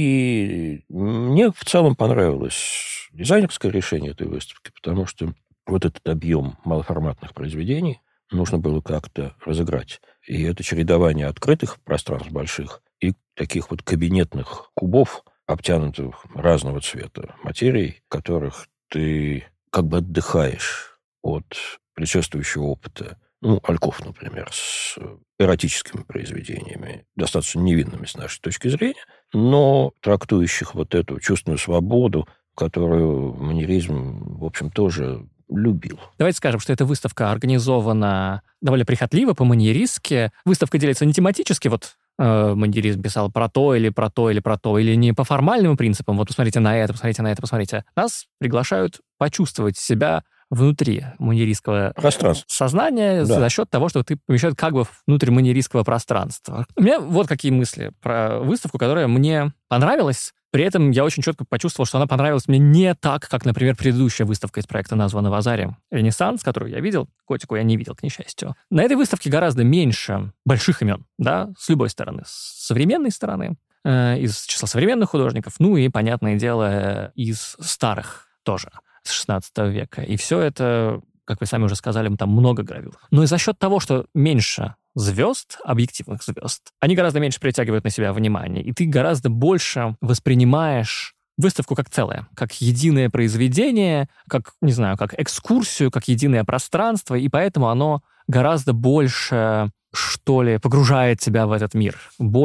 И мне в целом понравилось дизайнерское решение этой выставки, потому что вот этот объем малоформатных произведений нужно было как-то разыграть. И это чередование открытых пространств больших и таких вот кабинетных кубов, обтянутых разного цвета материей, в которых ты как бы отдыхаешь от предшествующего опыта. Ну, Альков, например, с эротическими произведениями, достаточно невинными с нашей точки зрения, но трактующих вот эту чувственную свободу, которую маньеризм, в общем, тоже любил. Давайте скажем, что эта выставка организована довольно прихотливо, по-маньеристски. Выставка делится не тематически, вот маньеризм писал про то, или про то, или про то, или не по формальным принципам, вот посмотрите на это, посмотрите на это, посмотрите. Нас приглашают почувствовать себя внутри маньеристского сознания, да, за счет того, что ты помещают как бы внутрь маньеристского пространства. У меня вот какие мысли про выставку, которая мне понравилась. При этом я очень четко почувствовал, что она понравилась мне не так, как, например, предыдущая выставка из проекта, названная «Вазари Ренессанс», которую я видел. Готику я не видел, к несчастью. На этой выставке гораздо меньше больших имен, да, с любой стороны. С современной стороны, из числа современных художников, ну и, понятное дело, из старых тоже, с XVI века. И все это, как вы сами уже сказали, там много гравюр. Но и за счет того, что меньше звезд, объективных звезд, они гораздо меньше притягивают на себя внимание, и ты гораздо больше воспринимаешь выставку как целое, как единое произведение, как, не знаю, как экскурсию, как единое пространство, и поэтому оно гораздо больше, что ли, погружает тебя в этот мир,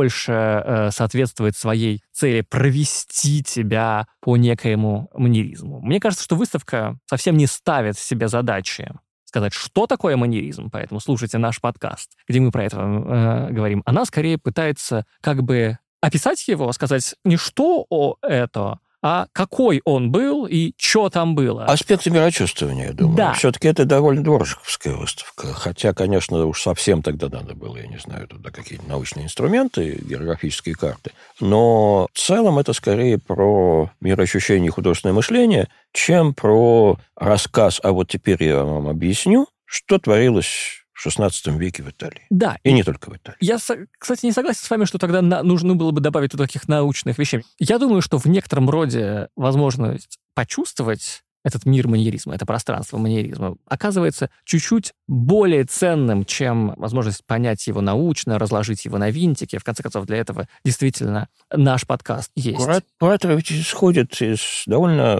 больше соответствует своей цели провести тебя по некоему маньеризму. Мне кажется, что выставка совсем не ставит себе задачи сказать, что такое маньеризм, поэтому слушайте наш подкаст, где мы про это говорим. Она скорее пытается как бы описать его, сказать не что это, а какой он был и что там было. Аспекты мирочувствования, я думаю. Да. Все-таки это довольно дворжиковская выставка. Хотя, конечно, уж совсем тогда надо было, я не знаю, туда какие-то научные инструменты, географические карты. Но в целом это скорее про мироощущение и художественное мышление, чем про рассказ, а вот теперь я вам объясню, что творилось в XVI веке в Италии. Да. И не только в Италии. Я, кстати, не согласен с вами, что тогда нужно было бы добавить туда таких научных вещей. Я думаю, что в некотором роде возможность почувствовать этот мир маньеризма, это пространство маньеризма, оказывается чуть-чуть более ценным, чем возможность понять его научно, разложить его на винтики. В конце концов, для этого действительно наш подкаст есть. Кураторы ведь исходят из довольно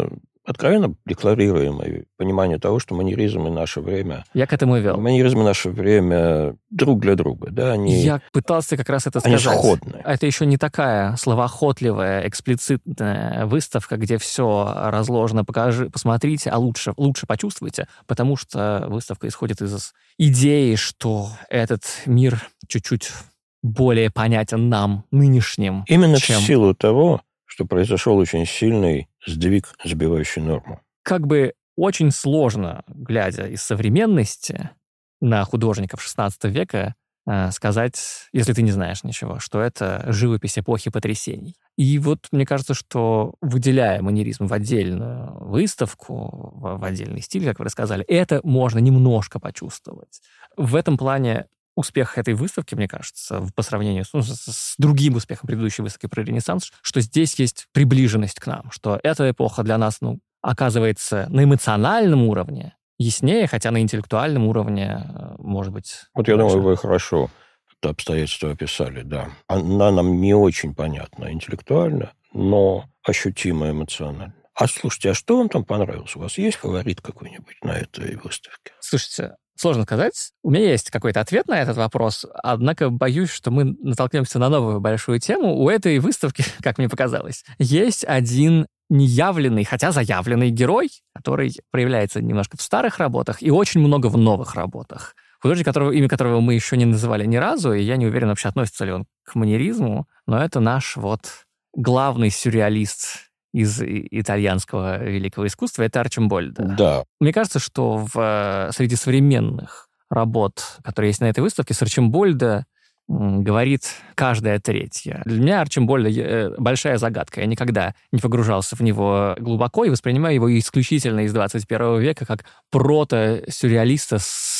откровенно декларируемое понимание того, что маньеризм и наше время... Я к этому и вел. Маньеризм и наше время друг для друга, да, Я пытался как раз это сказать. Они сходны. Это еще не такая словоохотливая, эксплицитная выставка, где все разложено, посмотрите, а лучше почувствуйте, потому что выставка исходит из идеи, что этот мир чуть-чуть более понятен нам, нынешним. Именно в силу того, что произошел очень сильный сдвиг, сбивающий норму. Как бы очень сложно, глядя из современности на художников XVI века, сказать, если ты не знаешь ничего, что это живопись эпохи потрясений. И вот мне кажется, что выделяя маньеризм в отдельную выставку, в отдельный стиль, как вы рассказали, это можно немножко почувствовать. В этом плане успех этой выставки, мне кажется, по сравнению с другим успехом предыдущей выставки про Ренессанс, что здесь есть приближенность к нам, что эта эпоха для нас, оказывается на эмоциональном уровне яснее, хотя на интеллектуальном уровне, может быть... Вот я думаю, вы хорошо это обстоятельство описали, да. Она нам не очень понятна интеллектуально, но ощутимо эмоционально. А слушайте, а что вам там понравилось? У вас есть фаворит какой-нибудь на этой выставке? Слушайте, сложно сказать. У меня есть какой-то ответ на этот вопрос, однако боюсь, что мы натолкнемся на новую большую тему. У этой выставки, как мне показалось, есть один неявленный, хотя заявленный герой, который проявляется немножко в старых работах и очень много в новых работах. Художник, имя которого мы еще не называли ни разу, и я не уверен, вообще относится ли он к маньеризму, но это наш главный сюрреалист из итальянского великого искусства, это Арчимбольдо. Да. Мне кажется, что среди современных работ, которые есть на этой выставке, с Арчимбольдо говорит каждая третья. Для меня Арчимбольдо большая загадка. Я никогда не погружался в него глубоко и воспринимаю его исключительно из 21 века как прото-сюрреалиста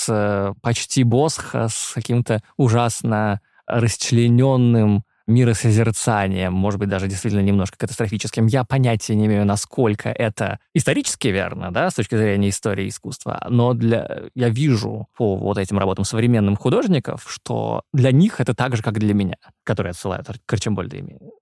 с почти Босха, с каким-то ужасно расчлененным миросозерцанием, может быть, даже действительно немножко катастрофическим. Я понятия не имею, насколько это исторически верно, да, с точки зрения истории искусства, но я вижу по этим работам современных художников, что для них это так же, как для меня, которые отсылают к Арчимбольдо.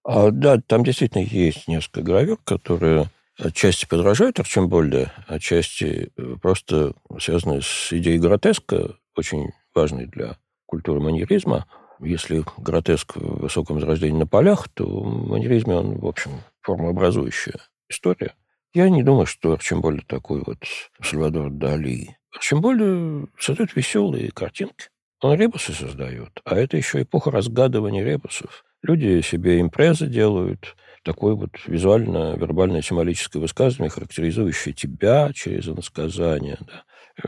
Да, там действительно есть несколько гравюр, которые отчасти подражают Арчимбольдо, отчасти просто связаны с идеей гротеска, очень важной для культуры маньеризма. Если гротеск в высоком возрождении на полях, то в маньеризме он, в общем, формообразующая история. Я не думаю, что Арчимбольдо такой Сальвадор Дали. Арчимбольдо создает веселые картинки. Он ребусы создает, а это еще эпоха разгадывания ребусов. Люди себе импрезы делают, такое визуально-вербальное символическое высказывание, характеризующее тебя через иносказание, да.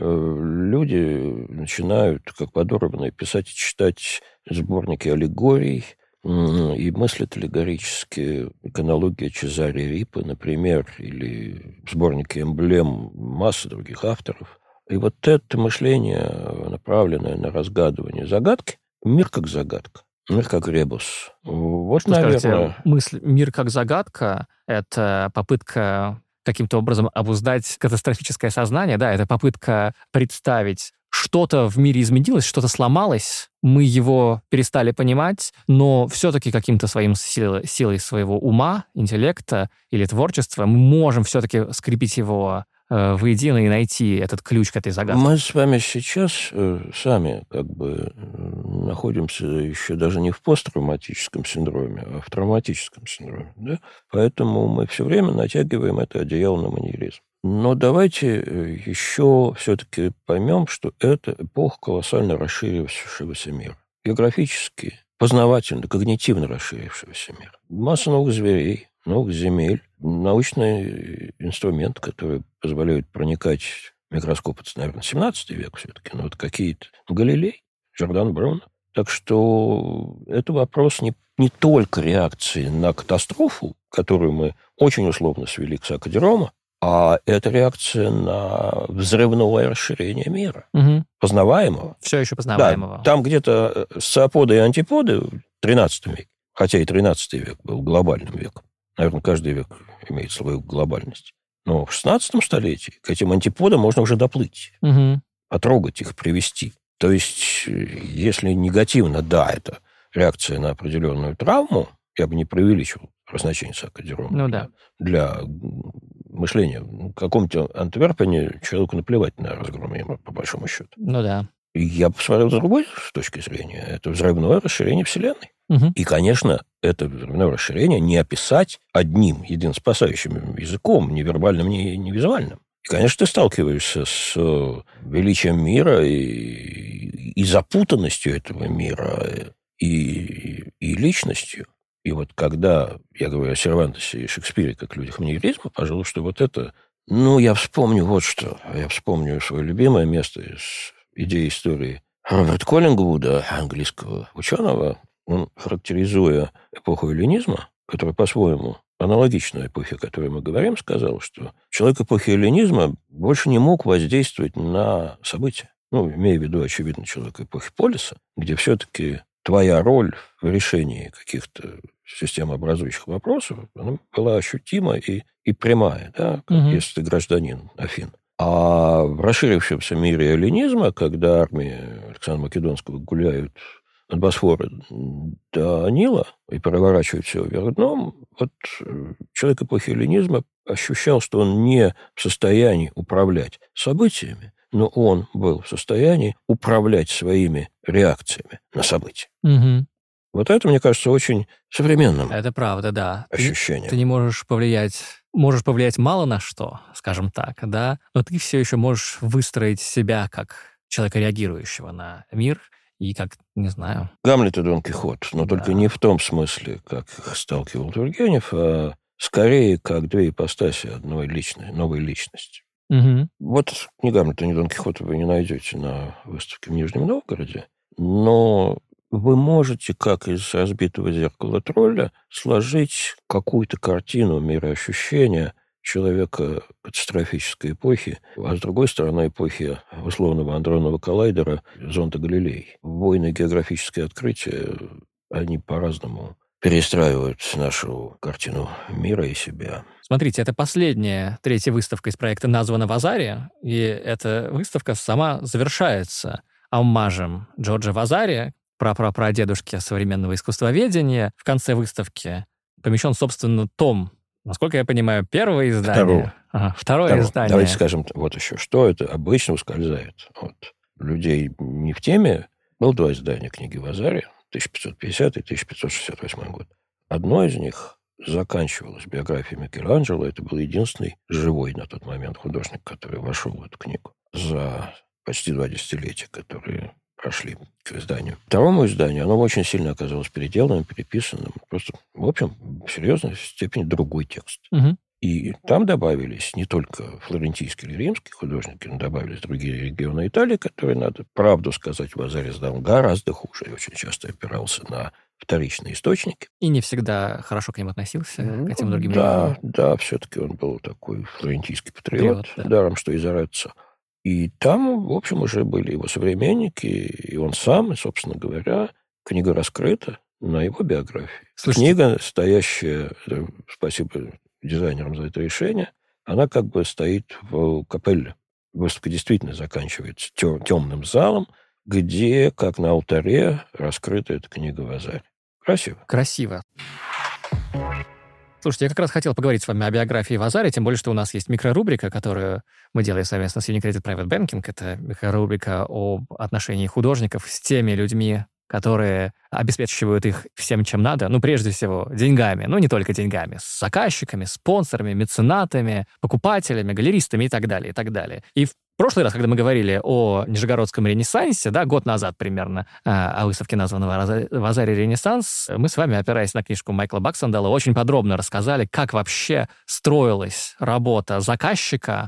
Люди начинают, как подорванные, писать и читать сборники аллегорий и мыслят аллегорически. Иконология Чезаре Риппа, например, или сборники эмблем массы других авторов. И это мышление, направленное на разгадывание загадки, мир как загадка, мир как ребус. Наверное... Мысль «мир как загадка» — это попытка каким-то образом обуздать катастрофическое сознание, да, это попытка представить, что-то в мире изменилось, что-то сломалось, мы его перестали понимать, но все-таки каким-то своим силой своего ума, интеллекта или творчества мы можем все-таки скрепить его воедино и найти этот ключ к этой загадке. Мы с вами сейчас сами находимся еще даже не в посттравматическом синдроме, а в травматическом синдроме. Да? Поэтому мы все время натягиваем это одеяло на маньеризм. Но давайте еще все-таки поймем, что это эпоха колоссально расширившегося мира. Географически, познавательно, когнитивно расширившегося мира. Масса новых зверей, новых земель, научный инструмент, который позволяет проникать в микроскоп, это, наверное, 17 век все-таки, но какие-то... Галилей, Джордан Бруно. Так что это вопрос не только реакции на катастрофу, которую мы очень условно свели к Сака Дерома, а это реакция на взрывное расширение мира, познаваемого. Все еще познаваемого. Да, там где-то сциоподы и антиподы в XIII веке, хотя и XIII век был глобальным веком. Наверное, каждый век имеет свою глобальность. Но в XVI столетии к этим антиподам можно уже доплыть, потрогать их, привести. То есть, если негативно, да, это реакция на определенную травму, я бы не преувеличивал значение Сака Дерома для мышления. В каком-то Антверпене человеку наплевать на разгром мира, по большому счету. Ну да. И я посмотрел с другой точки зрения. Это взрывное расширение Вселенной. Угу. И, конечно, это взрывное расширение не описать одним, единым спасающим языком, ни вербальным, ни визуальным. И, конечно, ты сталкиваешься с величием мира и запутанностью этого мира, и личностью. И вот когда я говорю о Сервантесе и Шекспире как людях маньеризма, пожалуй, что вот это... я вспомню вот что. Я вспомню свое любимое место из идеи истории Роберта Коллингвуда, английского ученого. Он, характеризуя эпоху эллинизма, которая по-своему аналогична эпохе, о которой мы говорим, сказал, что человек эпохи эллинизма больше не мог воздействовать на события. Имея в виду, очевидно, человек эпохи Полиса, где все-таки твоя роль в решении каких-то системообразующих вопросов она была ощутима и прямая, да, если ты гражданин Афин. А в расширившемся мире эллинизма, когда армии Александра Македонского гуляют от Босфора до Нила и переворачивают все вверх дном, вот человек эпохи эллинизма ощущал, что он не в состоянии управлять событиями, но он был в состоянии управлять своими реакциями на события. Угу. Вот это, мне кажется, очень современным Это правда, да. ощущением. Ты не можешь повлиять мало на что, скажем так, да, но ты все еще можешь выстроить себя как человека, реагирующего на мир, и как, не знаю... Гамлет и Дон Кихот, но только не в том смысле, как их сталкивал Тургенев, а скорее как две ипостаси одной новой личности. Угу. Вот ни Гамлета, ни Дон Кихота вы не найдете на выставке в Нижнем Новгороде, но вы можете, как из разбитого зеркала тролля, сложить какую-то картину мироощущения человека катастрофической эпохи, а с другой стороны эпохи условного андронного коллайдера зонда Галилей. Войны и географические открытия, они по-разному перестраивают нашу картину мира и себя. Смотрите, это последняя, третья выставка из проекта названа «Вазари», и эта выставка сама завершается оммажем Джорджа Вазари, прапрадедушки современного искусствоведения. В конце выставки помещен, собственно, том, насколько я понимаю, первое издание. Второе издание. Давайте скажем вот еще, что это обычно ускользает от людей не в теме. Было два издания книги Вазари, 1550 и 1568 год. Одно из них заканчивалось биографией Микеланджело. Это был единственный живой на тот момент художник, который вошел в эту книгу за почти 2 десятилетия, которые прошли к изданию. Второму изданию оно очень сильно оказалось переделанным, переписанным. Просто, в общем, в серьезной степени другой текст. Угу. И там добавились не только флорентийские или римские художники, но добавились другие регионы Италии, которые, надо правду сказать, Вазари сдал гораздо хуже и очень часто опирался на вторичные источники. И не всегда хорошо к ним относился, к этим другим регионам. Да, все-таки он был такой флорентийский патриот, даром что из Ареццо. И там, в общем, уже были его современники, и он сам, и, собственно говоря, книга раскрыта на его биографии. Слушайте, книга, стоящая, спасибо дизайнерам за это решение, она как бы стоит в капелле. Выставка действительно заканчивается темным залом, где, как на алтаре, раскрыта эта книга Вазари. Красиво. Красиво. Слушайте, я как раз хотел поговорить с вами о биографии Вазари, тем более, что у нас есть микрорубрика, которую мы делаем совместно с UniCredit Private Banking. Это микрорубрика об отношении художников с теми людьми, которые обеспечивают их всем, чем надо. Прежде всего, деньгами. Не только деньгами. С заказчиками, спонсорами, меценатами, покупателями, галеристами и так далее, и так далее. И в прошлый раз, когда мы говорили о Нижегородском Ренессансе, год назад примерно, о выставке, названного «Вазари Ренессанс», мы с вами, опираясь на книжку Майкла Баксандала, очень подробно рассказали, как вообще строилась работа заказчика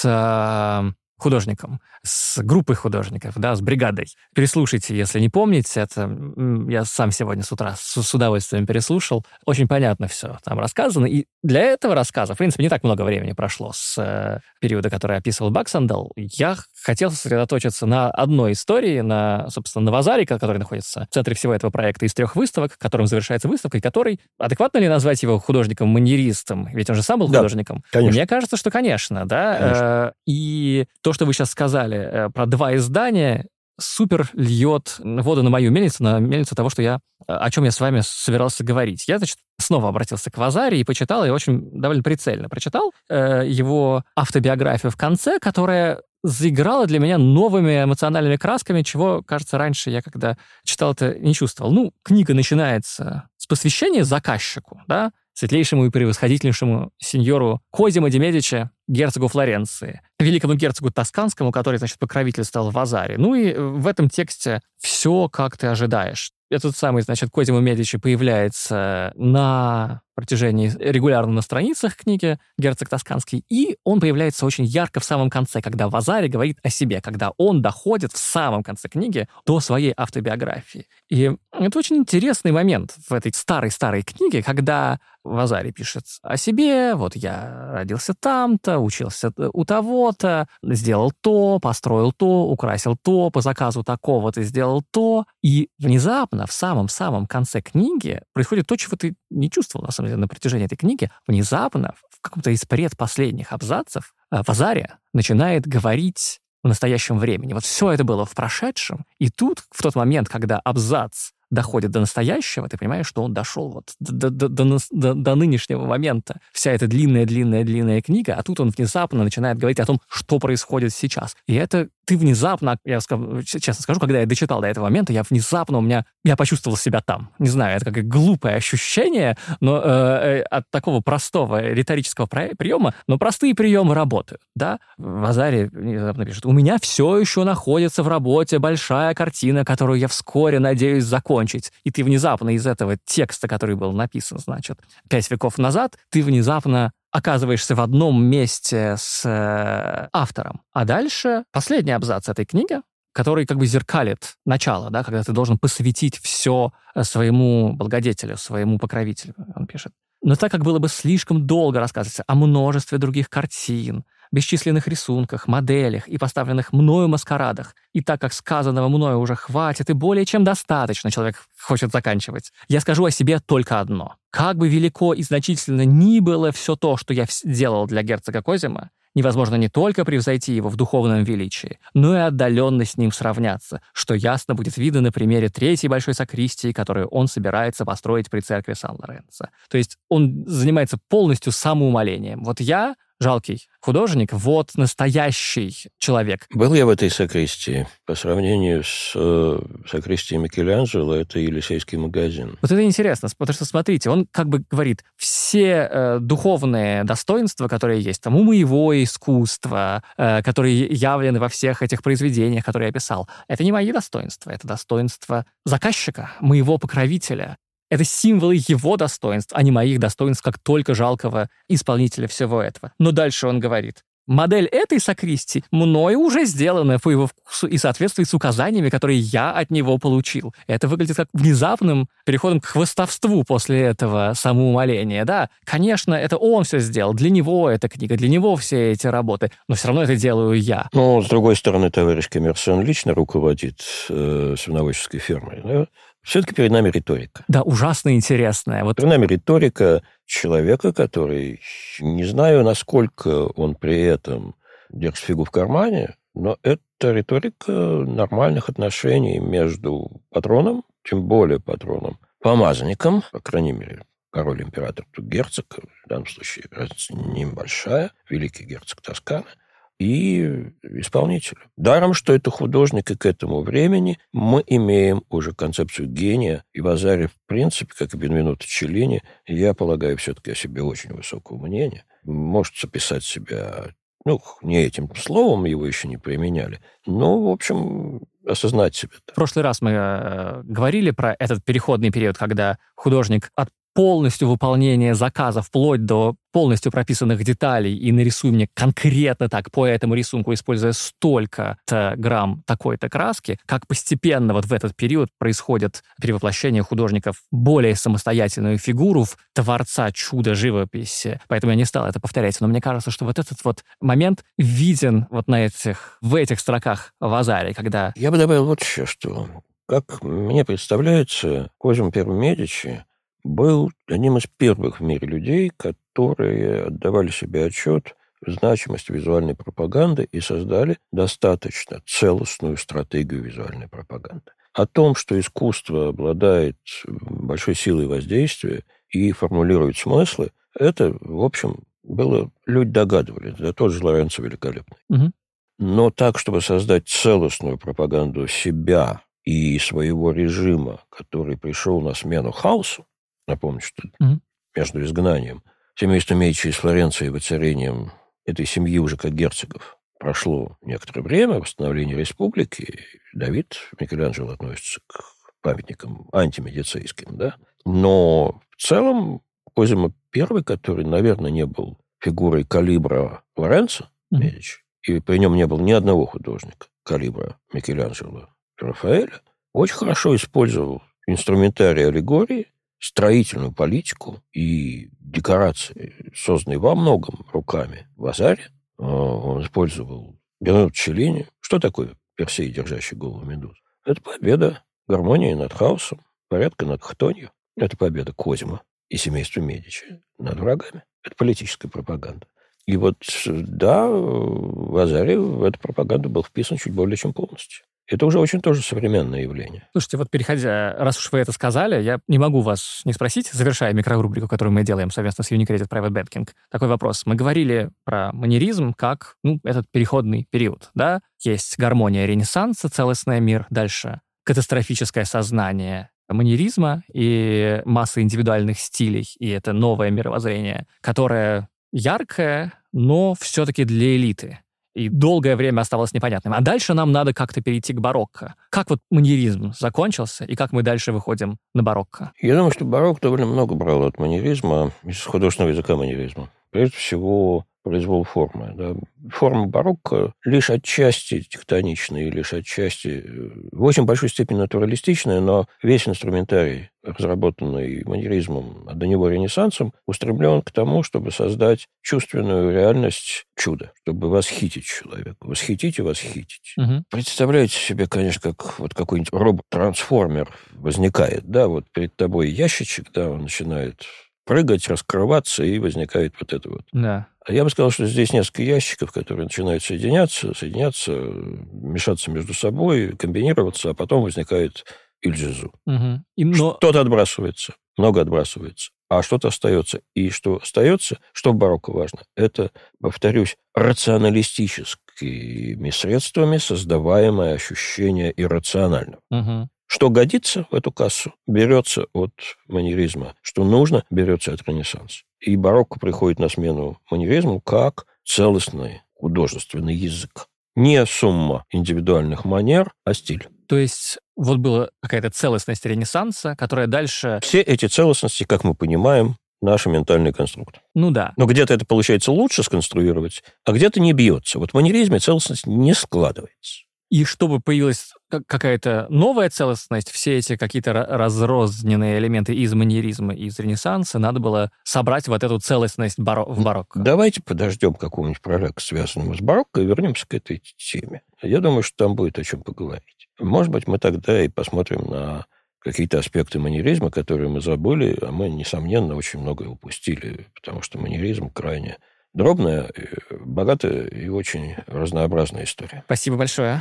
с художником, с группой художников, с бригадой. Переслушайте, если не помните, это я сам сегодня с утра с удовольствием переслушал. Очень понятно все там рассказано. И для этого рассказа, в принципе, не так много времени прошло с периода, который описывал Баксандал. Я хотел сосредоточиться на одной истории, собственно, на Вазари, который находится в центре всего этого проекта из 3 выставок, которым завершается выставка, и который, адекватно ли назвать его художником-маньеристом? Ведь он же сам был художником. Конечно. Мне кажется, что, конечно, да. Конечно. И то, что вы сейчас сказали про 2 издания, супер льет воду на мою мельницу, на мельницу того, о чем я с вами собирался говорить. Я, значит, снова обратился к Вазари и почитал, и очень довольно прицельно прочитал его автобиографию в конце, которая заиграла для меня новыми эмоциональными красками, чего, кажется, раньше я, когда читал это, не чувствовал. Книга начинается с посвящения заказчику, да, светлейшему и превосходительнейшему сеньору Козимо де Медичи, герцогу Флоренции, великому герцогу Тосканскому, который, значит, покровительствовал Вазари. И в этом тексте все, как ты ожидаешь. Этот самый, значит, Козимо Медичи появляется на протяжении регулярно на страницах книги «Герцог Тосканский», и он появляется очень ярко в самом конце, когда Вазари говорит о себе, когда он доходит в самом конце книги до своей автобиографии. И это очень интересный момент в этой старой-старой книге, когда Вазари пишет о себе, вот я родился там-то, учился у того-то, сделал то, построил то, украсил то, по заказу такого-то сделал то, и внезапно в самом-самом конце книги происходит то, чего ты не чувствовал, на самом деле, на протяжении этой книги. Внезапно, в каком-то из предпоследних абзацев, Вазари начинает говорить в настоящем времени. Вот все это было в прошедшем, и тут, в тот момент, когда абзац доходит до настоящего, ты понимаешь, что он дошел вот до нынешнего момента. Вся эта длинная книга, а тут он внезапно начинает говорить о том, что происходит сейчас. И это ты внезапно, я честно скажу, когда я дочитал до этого момента, я почувствовал себя там. Не знаю, это как глупое ощущение, но от такого простого риторического приема, но простые приемы работают, да? Вазари внезапно пишет: «У меня все еще находится в работе большая картина, которую я вскоре надеюсь закончить». И ты внезапно из этого текста, который был написан, значит, 5 веков назад, ты внезапно оказываешься в одном месте с автором. А дальше последний абзац этой книги, который как бы зеркалит начало, да, когда ты должен посвятить все своему благодетелю, своему покровителю, он пишет. Но так как было бы слишком долго рассказывать о множестве других картин, бесчисленных рисунках, моделях и поставленных мною маскарадах, и так как сказанного мною уже хватит и более чем достаточно, человек хочет заканчивать, я скажу о себе только одно. Как бы велико и значительно ни было все то, что я делал для герцога Козимо, невозможно не только превзойти его в духовном величии, но и отдаленно с ним сравняться, что ясно будет видно на примере третьей большой сакристии, которую он собирается построить при церкви Сан-Лоренцо. То есть он занимается полностью самоумолением. Вот я, жалкий художник, вот настоящий человек. Был я в этой сакристии. По сравнению с сакристией Микеланджело, это Елисейский магазин. Вот это интересно, потому что, смотрите, он как бы говорит, все духовные достоинства, которые есть там у моего искусства, которые явлены во всех этих произведениях, которые я писал, это не мои достоинства, это достоинства заказчика, моего покровителя. Это символы его достоинств, а не моих достоинств, как только жалкого исполнителя всего этого. Но дальше он говорит: модель этой сакристии мною уже сделана по его вкусу и соответствует с указаниями, которые я от него получил. Это выглядит как внезапным переходом к хвастовству после этого самоумоления. Да, конечно, это он все сделал, для него эта книга, для него все эти работы, но все равно это делаю я. Ну, с другой стороны, товарищ Коммерсон лично руководит свиноводческой фермой, да? Все-таки перед нами риторика. Да, ужасно интересная. Вот. Перед нами риторика человека, который, не знаю, насколько он при этом держит фигу в кармане, но это риторика нормальных отношений между патроном, тем более патроном, помазанником, по крайней мере, король-император, тут герцог, в данном случае разница небольшая, великий герцог Тосканы, и исполнителю. Даром, что это художник, и к этому времени мы имеем уже концепцию гения. И Вазари, в принципе, как и Бенвенуто Челлини, я полагаю, все-таки о себе очень высокого мнения. Может сописать себя, не этим словом, его еще не применяли, но, в общем, осознать себя. В прошлый раз мы говорили про этот переходный период, когда художник от полностью выполнения заказа, вплоть до полностью прописанных деталей, и нарисуй мне конкретно так, по этому рисунку, используя столько-то грамм такой-то краски, как постепенно вот в этот период происходит перевоплощение художника в более самостоятельную фигуру, в творца чуда живописи. Поэтому я не стал это повторять. Но мне кажется, что вот этот вот момент виден вот в этих строках Вазари, когда... Я бы добавил вот еще что. Как мне представляется, Козимо I Медичи был одним из первых в мире людей, которые отдавали себе отчет значимость визуальной пропаганды и создали достаточно целостную стратегию визуальной пропаганды. О том, что искусство обладает большой силой воздействия и формулирует смыслы, это, в общем, люди догадывались. Да, тот же Лоренцо Великолепный. Угу. Но так, чтобы создать целостную пропаганду себя и своего режима, который пришел на смену хаосу, напомню, что между изгнанием семейства Медичи из Флоренции и воцарением этой семьи уже как герцогов прошло некоторое время, восстановление республики, Давид Микеланджело относится к памятникам антимедицейским, да? Но в целом Козимо I, который, наверное, не был фигурой калибра Лоренцо Медичи, и при нем не было ни одного художника калибра Микеланджело и Рафаэля, очень хорошо использовал инструментарий аллегории, строительную политику и декорации, созданные во многом руками Вазари. Он использовал Бернардо Челлини. Что такое Персей, держащий голову медузы? Это победа гармонии над хаосом, порядка над хтонью. Это победа Козимо и семейства Медичи над врагами. Это политическая пропаганда. И вот, да, Вазари в эту пропаганду был вписан чуть более чем полностью. Это уже очень тоже современное явление. Слушайте, вот переходя, раз уж вы это сказали, я не могу вас не спросить, завершая микрорубрику, которую мы делаем совместно с UniCredit Private Banking. Такой вопрос. Мы говорили про манеризм как, этот переходный период, да? Есть гармония Ренессанса, целостный мир, дальше катастрофическое сознание манеризма и масса индивидуальных стилей, и это новое мировоззрение, которое яркое, но все-таки для элиты. И долгое время оставалось непонятным. А дальше нам надо как-то перейти к барокко. Как вот манеризм закончился, и как мы дальше выходим на барокко? Я думаю, что барокко довольно много брал от манеризма, из художественного языка манеризма. Прежде всего, произвол формы. Да. Форма барокко лишь отчасти тектоничная, лишь отчасти в очень большой степени натуралистичная, но весь инструментарий, разработанный манеризмом, а до него Ренессансом, устремлен к тому, чтобы создать чувственную реальность чуда, чтобы восхитить человека. Восхитить и восхитить. Угу. Представляете себе, конечно, как вот какой-нибудь робот-трансформер возникает, да, вот перед тобой ящичек, да, он начинает прыгать, раскрываться, и возникает вот это вот. Да. А я бы сказал, что здесь несколько ящиков, которые начинают соединяться, мешаться между собой, комбинироваться, а потом возникает Иль-Джезу. Угу. Что-то отбрасывается, много отбрасывается, а что-то остается. И что остается, что в барокко важно, это, повторюсь, рационалистическими средствами создаваемое ощущение иррационального. Угу. Что годится в эту кассу, берется от манеризма. Что нужно, берется от Ренессанса. И барокко приходит на смену манеризму как целостный художественный язык. Не сумма индивидуальных манер, а стиль. То есть вот была какая-то целостность Ренессанса, которая дальше... Все эти целостности, как мы понимаем, наш ментальный конструкт. Ну да. Но где-то это получается лучше сконструировать, а где-то не бьется. Вот в манеризме целостность не складывается. И чтобы появилась какая-то новая целостность, все эти какие-то разрозненные элементы из манеризма и из Ренессанса надо было собрать вот эту целостность в барокко. Давайте подождем какого-нибудь прорека, связанного с барокко, и вернемся к этой теме. Я думаю, что там будет о чем поговорить. Может быть, мы тогда и посмотрим на какие-то аспекты манеризма, которые мы забыли, а мы, несомненно, очень многое упустили, потому что манеризм крайне дробная, богатая и очень разнообразная история. Спасибо большое.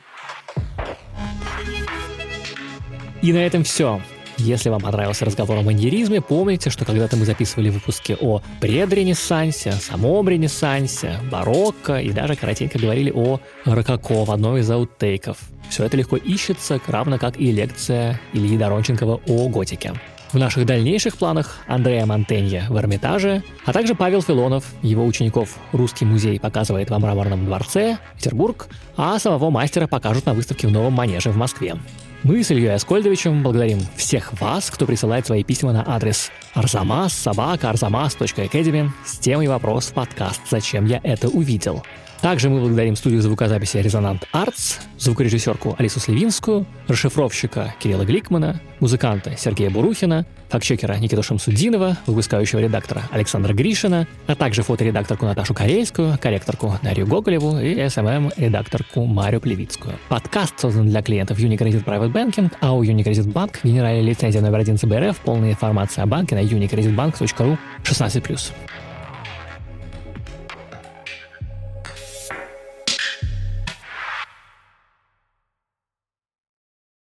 И на этом все. Если вам понравился разговор о маньеризме, помните, что когда-то мы записывали выпуски о предренессансе, самом ренессансе, барокко и даже коротенько говорили о рококо в одной из аутейков. Все это легко ищется, равно как и лекция Ильи Доронченкова о готике. В наших дальнейших планах Андреа Монтенье в Эрмитаже, а также Павел Филонов, его учеников Русский музей показывает во Мраморном дворце, Петербург, а самого мастера покажут на выставке в Новом Манеже в Москве. Мы с Ильей Аскольдовичем благодарим всех вас, кто присылает свои письма на адрес arzamas@arzamas.academy с темой вопрос в подкаст «Зачем я это увидел?». Также мы благодарим студию звукозаписи «Резонант Артс», звукорежиссерку Алису Сливинскую, расшифровщика Кирилла Гликмана, музыканта Сергея Бурухина, фактчекера Никиту Шамсудинова, выпускающего редактора Александра Гришина, а также фоторедакторку Наташу Корейскую, корректорку Дарью Гоголеву и SMM-редакторку Марию Плевицкую. Подкаст создан для клиентов UniCredit Private Banking, а у UniCredit Bank генеральная лицензия номер 1 ЦБРФ, полная информация о банке на unicreditbank.ru 16+.